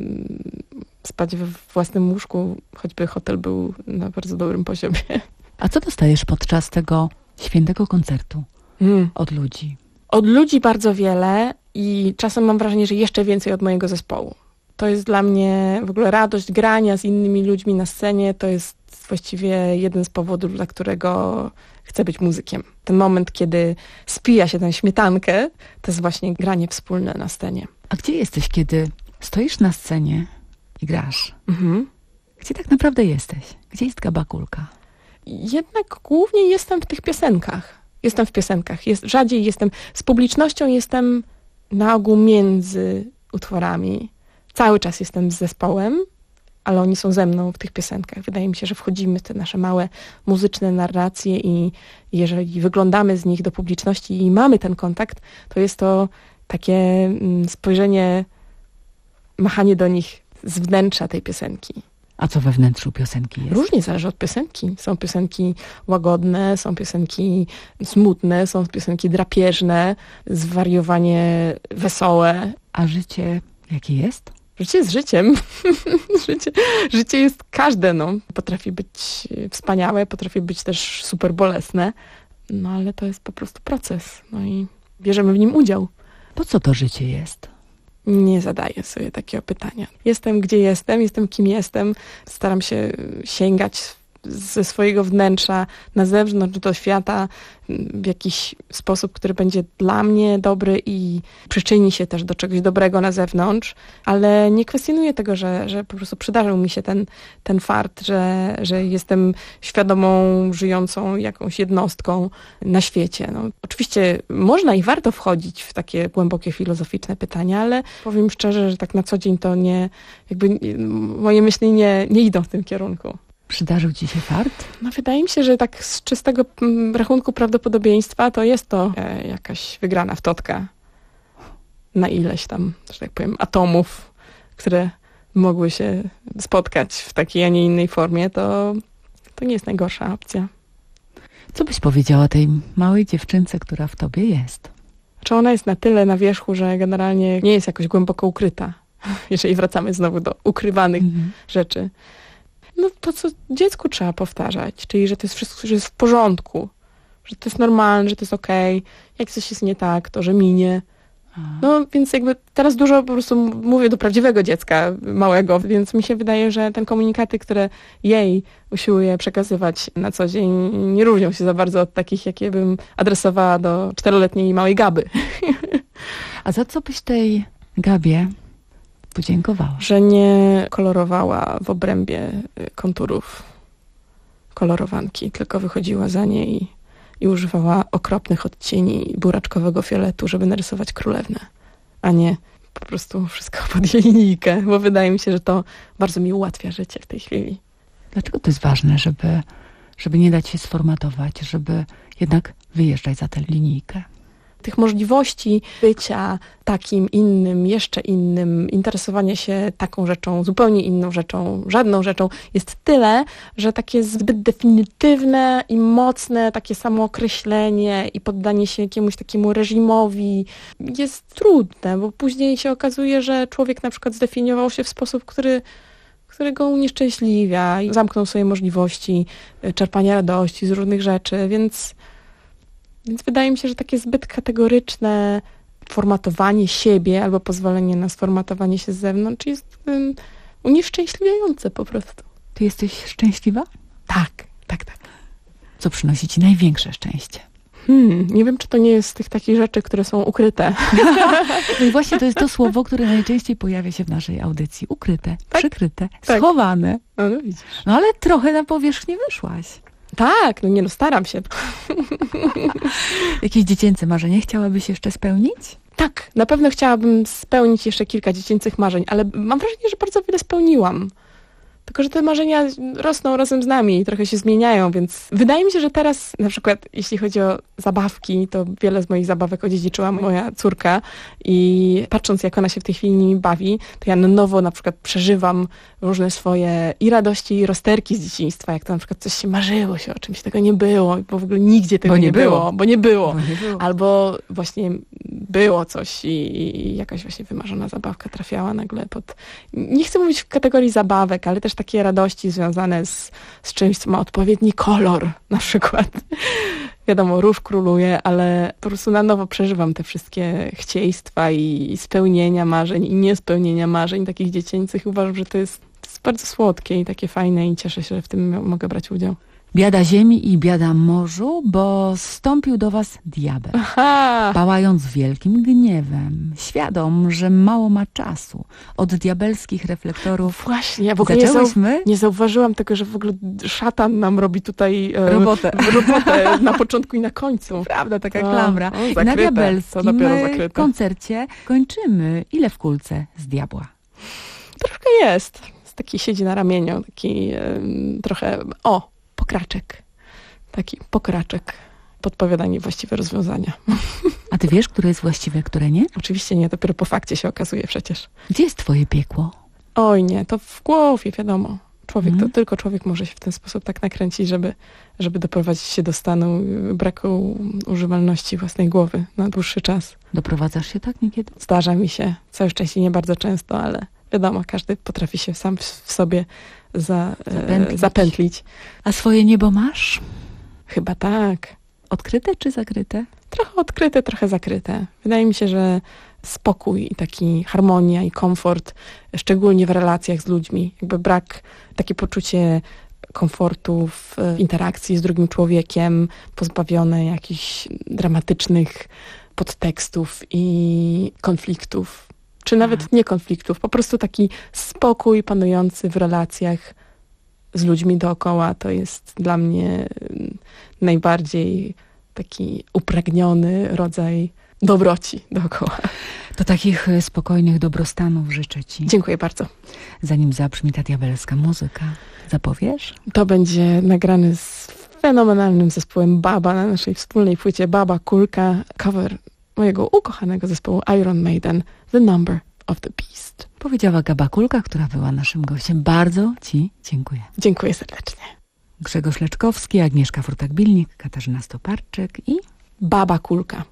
spać we własnym łóżku, choćby hotel był na bardzo dobrym poziomie. A co dostajesz podczas tego świętego koncertu mm. od ludzi? Od ludzi bardzo wiele i czasem mam wrażenie, że jeszcze więcej od mojego zespołu. To jest dla mnie w ogóle radość grania z innymi ludźmi na scenie. To jest właściwie jeden z powodów, dla którego chcę być muzykiem. Ten moment, kiedy spija się tę śmietankę, to jest właśnie granie wspólne na scenie. A gdzie jesteś, kiedy stoisz na scenie i grasz? Mhm. Gdzie tak naprawdę jesteś? Gdzie jest Gaba Kulka? Jednak głównie jestem w tych piosenkach. Jestem w piosenkach. Jest, rzadziej jestem z publicznością, jestem na ogół między utworami. Cały czas jestem z zespołem, ale oni są ze mną w tych piosenkach. Wydaje mi się, że wchodzimy w te nasze małe muzyczne narracje i jeżeli wyglądamy z nich do publiczności i mamy ten kontakt, to jest to takie spojrzenie, machanie do nich z wnętrza tej piosenki. A co we wnętrzu piosenki jest? Różnie zależy od piosenki. Są piosenki łagodne, są piosenki smutne, są piosenki drapieżne, zwariowanie wesołe. A życie jakie jest? Życie jest życiem. życie, życie jest każde, no. Potrafi być wspaniałe, potrafi być też super bolesne, no ale to jest po prostu proces. No i bierzemy w nim udział. Po co to życie jest? Nie zadaję sobie takiego pytania. Jestem, gdzie jestem, jestem, kim jestem. Staram się sięgać ze swojego wnętrza na zewnątrz do świata w jakiś sposób, który będzie dla mnie dobry i przyczyni się też do czegoś dobrego na zewnątrz, ale nie kwestionuję tego, że, że po prostu przydarzył mi się ten, ten fart, że, że jestem świadomą, żyjącą jakąś jednostką na świecie. No, oczywiście można i warto wchodzić w takie głębokie filozoficzne pytania, ale powiem szczerze, że tak na co dzień to nie, jakby moje myśli nie, nie idą w tym kierunku. Przydarzył ci się fart? No wydaje mi się, że tak z czystego rachunku prawdopodobieństwa to jest to e, jakaś wygrana wtotka na ileś tam, że tak powiem, atomów, które mogły się spotkać w takiej, a nie innej formie, to, to nie jest najgorsza opcja. Co byś powiedziała tej małej dziewczynce, która w tobie jest? Czy ona jest na tyle na wierzchu, że generalnie nie jest jakoś głęboko ukryta, jeżeli wracamy znowu do ukrywanych mhm. rzeczy. No to, co dziecku trzeba powtarzać, czyli, że to jest wszystko, że jest w porządku, że to jest normalne, że to jest okej, okay. Jak coś jest nie tak, to, że minie. No więc jakby teraz dużo po prostu mówię do prawdziwego dziecka małego, więc mi się wydaje, że te komunikaty, które jej usiłuję przekazywać na co dzień, nie różnią się za bardzo od takich, jakie bym adresowała do czteroletniej małej Gaby. A za co byś tej Gabie podziękowała? Że nie kolorowała w obrębie konturów kolorowanki, tylko wychodziła za nie i, i używała okropnych odcieni buraczkowego fioletu, żeby narysować królewnę, a nie po prostu wszystko pod linijkę, bo wydaje mi się, że to bardzo mi ułatwia życie w tej chwili. Dlaczego to jest ważne, żeby, żeby nie dać się sformatować, żeby jednak wyjeżdżać za tę linijkę? Tych możliwości bycia takim innym, jeszcze innym, interesowania się taką rzeczą, zupełnie inną rzeczą, żadną rzeczą jest tyle, że takie zbyt definitywne i mocne takie samookreślenie i poddanie się jakiemuś takiemu reżimowi jest trudne, bo później się okazuje, że człowiek na przykład zdefiniował się w sposób, który który go unieszczęśliwia i zamknął sobie możliwości czerpania radości z różnych rzeczy, więc Więc wydaje mi się, że takie zbyt kategoryczne formatowanie siebie albo pozwolenie na sformatowanie się z zewnątrz jest um, unieszczęśliwiające po prostu. Ty jesteś szczęśliwa? Tak, tak, tak. Co przynosi ci największe szczęście? Hmm, nie wiem, czy to nie jest z tych takich rzeczy, które są ukryte. No i właśnie to jest to słowo, które najczęściej pojawia się w naszej audycji. Ukryte, tak? Przykryte, tak. Schowane. No, no widzisz. No ale trochę na powierzchnię wyszłaś. Tak, no nie no, staram się. Jakieś dziecięce marzenie chciałabyś jeszcze spełnić? Tak, na pewno chciałabym spełnić jeszcze kilka dziecięcych marzeń, ale mam wrażenie, że bardzo wiele spełniłam. Tylko że te marzenia rosną razem z nami i trochę się zmieniają, więc wydaje mi się, że teraz na przykład jeśli chodzi o zabawki, to wiele z moich zabawek odziedziczyła moja córka i patrząc jak ona się w tej chwili nimi bawi, to ja na nowo na przykład przeżywam różne swoje i radości, i rozterki z dzieciństwa, jak to na przykład coś się marzyło się o czymś, tego nie było, bo w ogóle nigdzie tego bo nie, nie było, było, bo nie było. Bo nie było. Albo właśnie było coś i, i jakaś właśnie wymarzona zabawka trafiała nagle pod... Nie chcę mówić w kategorii zabawek, ale też takie radości związane z, z czymś, co ma odpowiedni kolor, na przykład. Wiadomo, róż króluje, ale po prostu na nowo przeżywam te wszystkie chcieństwa i spełnienia marzeń i niespełnienia marzeń takich dziecięcych. Uważam, że to jest, to jest bardzo słodkie i takie fajne i cieszę się, że w tym mogę brać udział. Biada ziemi i biada morzu, bo zstąpił do was diabeł, Aha. pałając wielkim gniewem, świadom, że mało ma czasu. Od diabelskich reflektorów Właśnie, ja w ogóle nie, zau- nie zauważyłam tego, że w ogóle szatan nam robi tutaj e, robotę. robotę na początku i na końcu. Prawda, taka o, klamra. O, I na diabelskim zakryte. koncercie kończymy. Ile w kulce z diabła? Troszkę jest. Taki siedzi na ramieniu, taki e, trochę... O! Pokraczek. Taki pokraczek. Podpowiadanie właściwe rozwiązania. A ty wiesz, które jest właściwe, które nie? Oczywiście nie, dopiero po fakcie się okazuje przecież. Gdzie jest twoje piekło? Oj nie, to w głowie, wiadomo. Człowiek, hmm. to tylko człowiek może się w ten sposób tak nakręcić, żeby, żeby doprowadzić się do stanu braku używalności własnej głowy na dłuższy czas. Doprowadzasz się tak niekiedy? Zdarza mi się. Całe szczęście nie bardzo często, ale wiadomo, każdy potrafi się sam w, w sobie za, zapętlić. E, zapętlić. A swoje niebo masz? Chyba tak. Odkryte czy zakryte? Trochę odkryte, trochę zakryte. Wydaje mi się, że spokój i taki harmonia i komfort, szczególnie w relacjach z ludźmi, jakby brak, takie poczucie komfortu w interakcji z drugim człowiekiem, pozbawione jakichś dramatycznych podtekstów i konfliktów, czy nawet nie konfliktów, po prostu taki spokój panujący w relacjach z ludźmi dookoła. To jest dla mnie najbardziej taki upragniony rodzaj dobroci dookoła. To takich spokojnych dobrostanów życzę Ci. Dziękuję bardzo. Zanim zabrzmi ta diabelska muzyka, zapowiesz? To będzie nagrany z fenomenalnym zespołem Baba na naszej wspólnej płycie Baba Kulka, cover mojego ukochanego zespołu Iron Maiden, The Number of the Beast. Powiedziała Gaba Kulka, która była naszym gościem. Bardzo Ci dziękuję. Dziękuję serdecznie. Grzegorz Leczkowski, Agnieszka Furtak-Bilnik, Katarzyna Stoparczyk i Baba Kulka.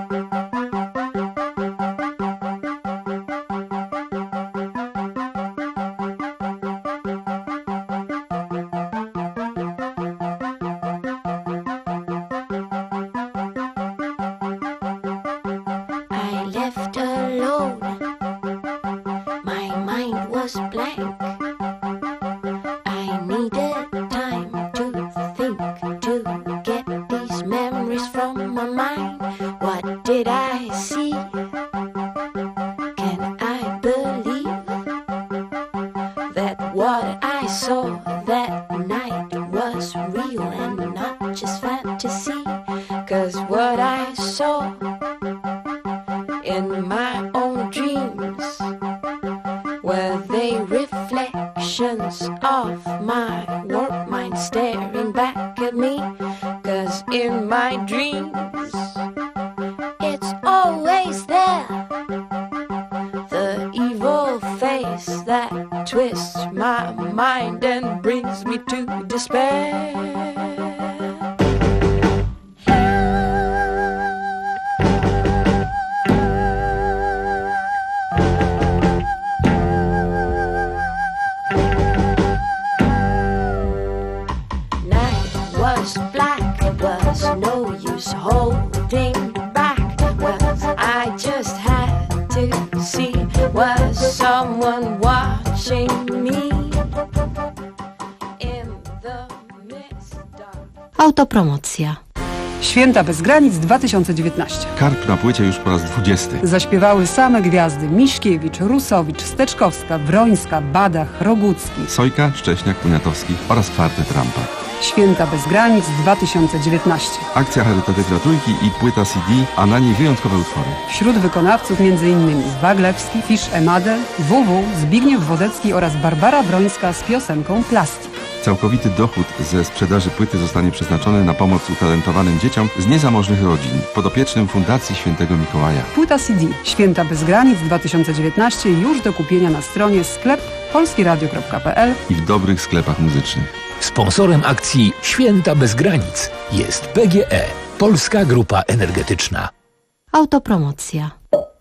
Autopromocja. Święta bez granic dwa tysiące dziewiętnaście. Karp na płycie już po raz dwudziesty. Zaśpiewały same gwiazdy: Miśkiewicz, Rusowicz, Steczkowska, Wrońska, Badach, Rogucki, Sojka, Szcześniak, Poniatowski oraz kwartet Rampa. Święta bez granic dwa tysiące dziewiętnaście. Akcja charytatywna Trójki i płyta C D, a na niej wyjątkowe utwory. Wśród wykonawców m.in. Waglewski, Fisz Emadel, W W, Zbigniew Wodecki oraz Barbara Brońska z piosenką Plastik. Całkowity dochód ze sprzedaży płyty zostanie przeznaczony na pomoc utalentowanym dzieciom z niezamożnych rodzin, podopiecznym Fundacji Świętego Mikołaja. Płyta C D Święta bez granic dwa tysiące dziewiętnaście już do kupienia na stronie sklep polskieradio kropka p l i w dobrych sklepach muzycznych. Sponsorem akcji Święta bez granic jest P G E, Polska Grupa Energetyczna. Autopromocja.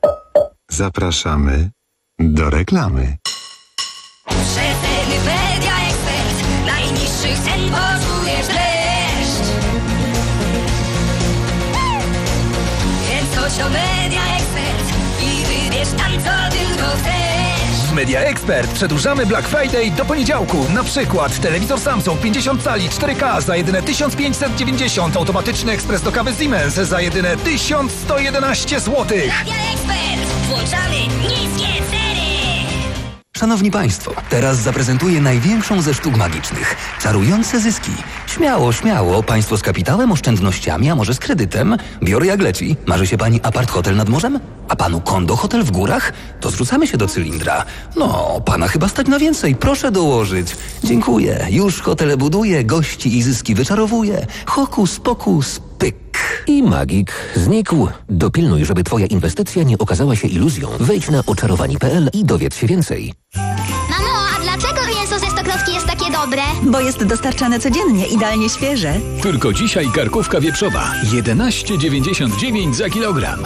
Zapraszamy do reklamy. Przeceny Media Expert. Najniższych cen poczujesz dreszcz. Więc chodź do Media Expert i wybierz tam, co tylko chcesz. W Media Expert przedłużamy Black Friday do poniedziałku. Na przykład telewizor Samsung pięćdziesiąt cali cztery K za jedyne tysiąc pięćset dziewięćdziesiąt, automatyczny ekspres do kawy Siemens za jedyne tysiąc sto jedenaście złotych. Media Expert. Włączamy niskie ceny. Szanowni Państwo, teraz zaprezentuję największą ze sztuk magicznych. Czarujące zyski. Śmiało, śmiało. Państwo z kapitałem, oszczędnościami, a może z kredytem. Biorę jak leci. Marzy się Pani apart hotel nad morzem? A Panu kondo hotel w górach? To zrzucamy się do cylindra. No, Pana chyba stać na więcej. Proszę dołożyć. Dziękuję. Już hotele buduję, gości i zyski wyczarowuję. Hokus pokus, pyk. I magik znikł. Dopilnuj, żeby Twoja inwestycja nie okazała się iluzją. Wejdź na oczarowani kropka p l i dowiedz się więcej. Mamo, a dlaczego mięso ze Stokrotki jest takie dobre? Bo jest dostarczane codziennie, idealnie świeże. Tylko dzisiaj karkówka wieprzowa. jedenaście dziewięćdziesiąt dziewięć za kilogram.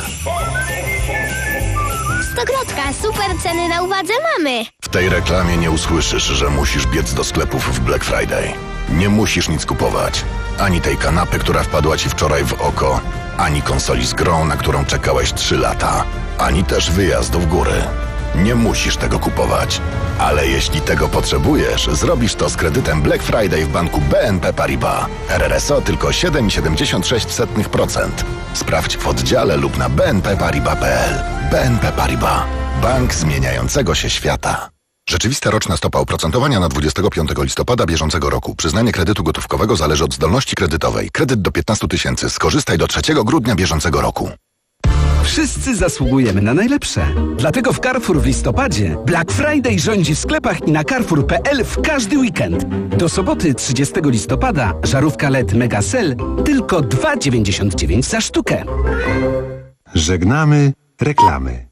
Stokrotka, super ceny na uwadze mamy. W tej reklamie nie usłyszysz, że musisz biec do sklepów w Black Friday. Nie musisz nic kupować. Ani tej kanapy, która wpadła Ci wczoraj w oko, ani konsoli z grą, na którą czekałeś trzy lata, ani też wyjazdu w góry. Nie musisz tego kupować. Ale jeśli tego potrzebujesz, zrobisz to z kredytem Black Friday w banku B N P Paribas. R R S O tylko siedem przecinek siedemdziesiąt sześć procent. Sprawdź w oddziale lub na b n p paribas kropka p l. B N P Paribas. Bank zmieniającego się świata. Rzeczywista roczna stopa oprocentowania na dwudziestego piątego listopada bieżącego roku. Przyznanie kredytu gotówkowego zależy od zdolności kredytowej. Kredyt do piętnastu tysięcy. Skorzystaj do trzeciego grudnia bieżącego roku. Wszyscy zasługujemy na najlepsze. Dlatego w Carrefour w listopadzie Black Friday rządzi w sklepach i na carrefour kropka p l w każdy weekend. Do soboty trzydziestego listopada żarówka L E D Mega Cell tylko dwa dziewięćdziesiąt dziewięć za sztukę. Żegnamy reklamy.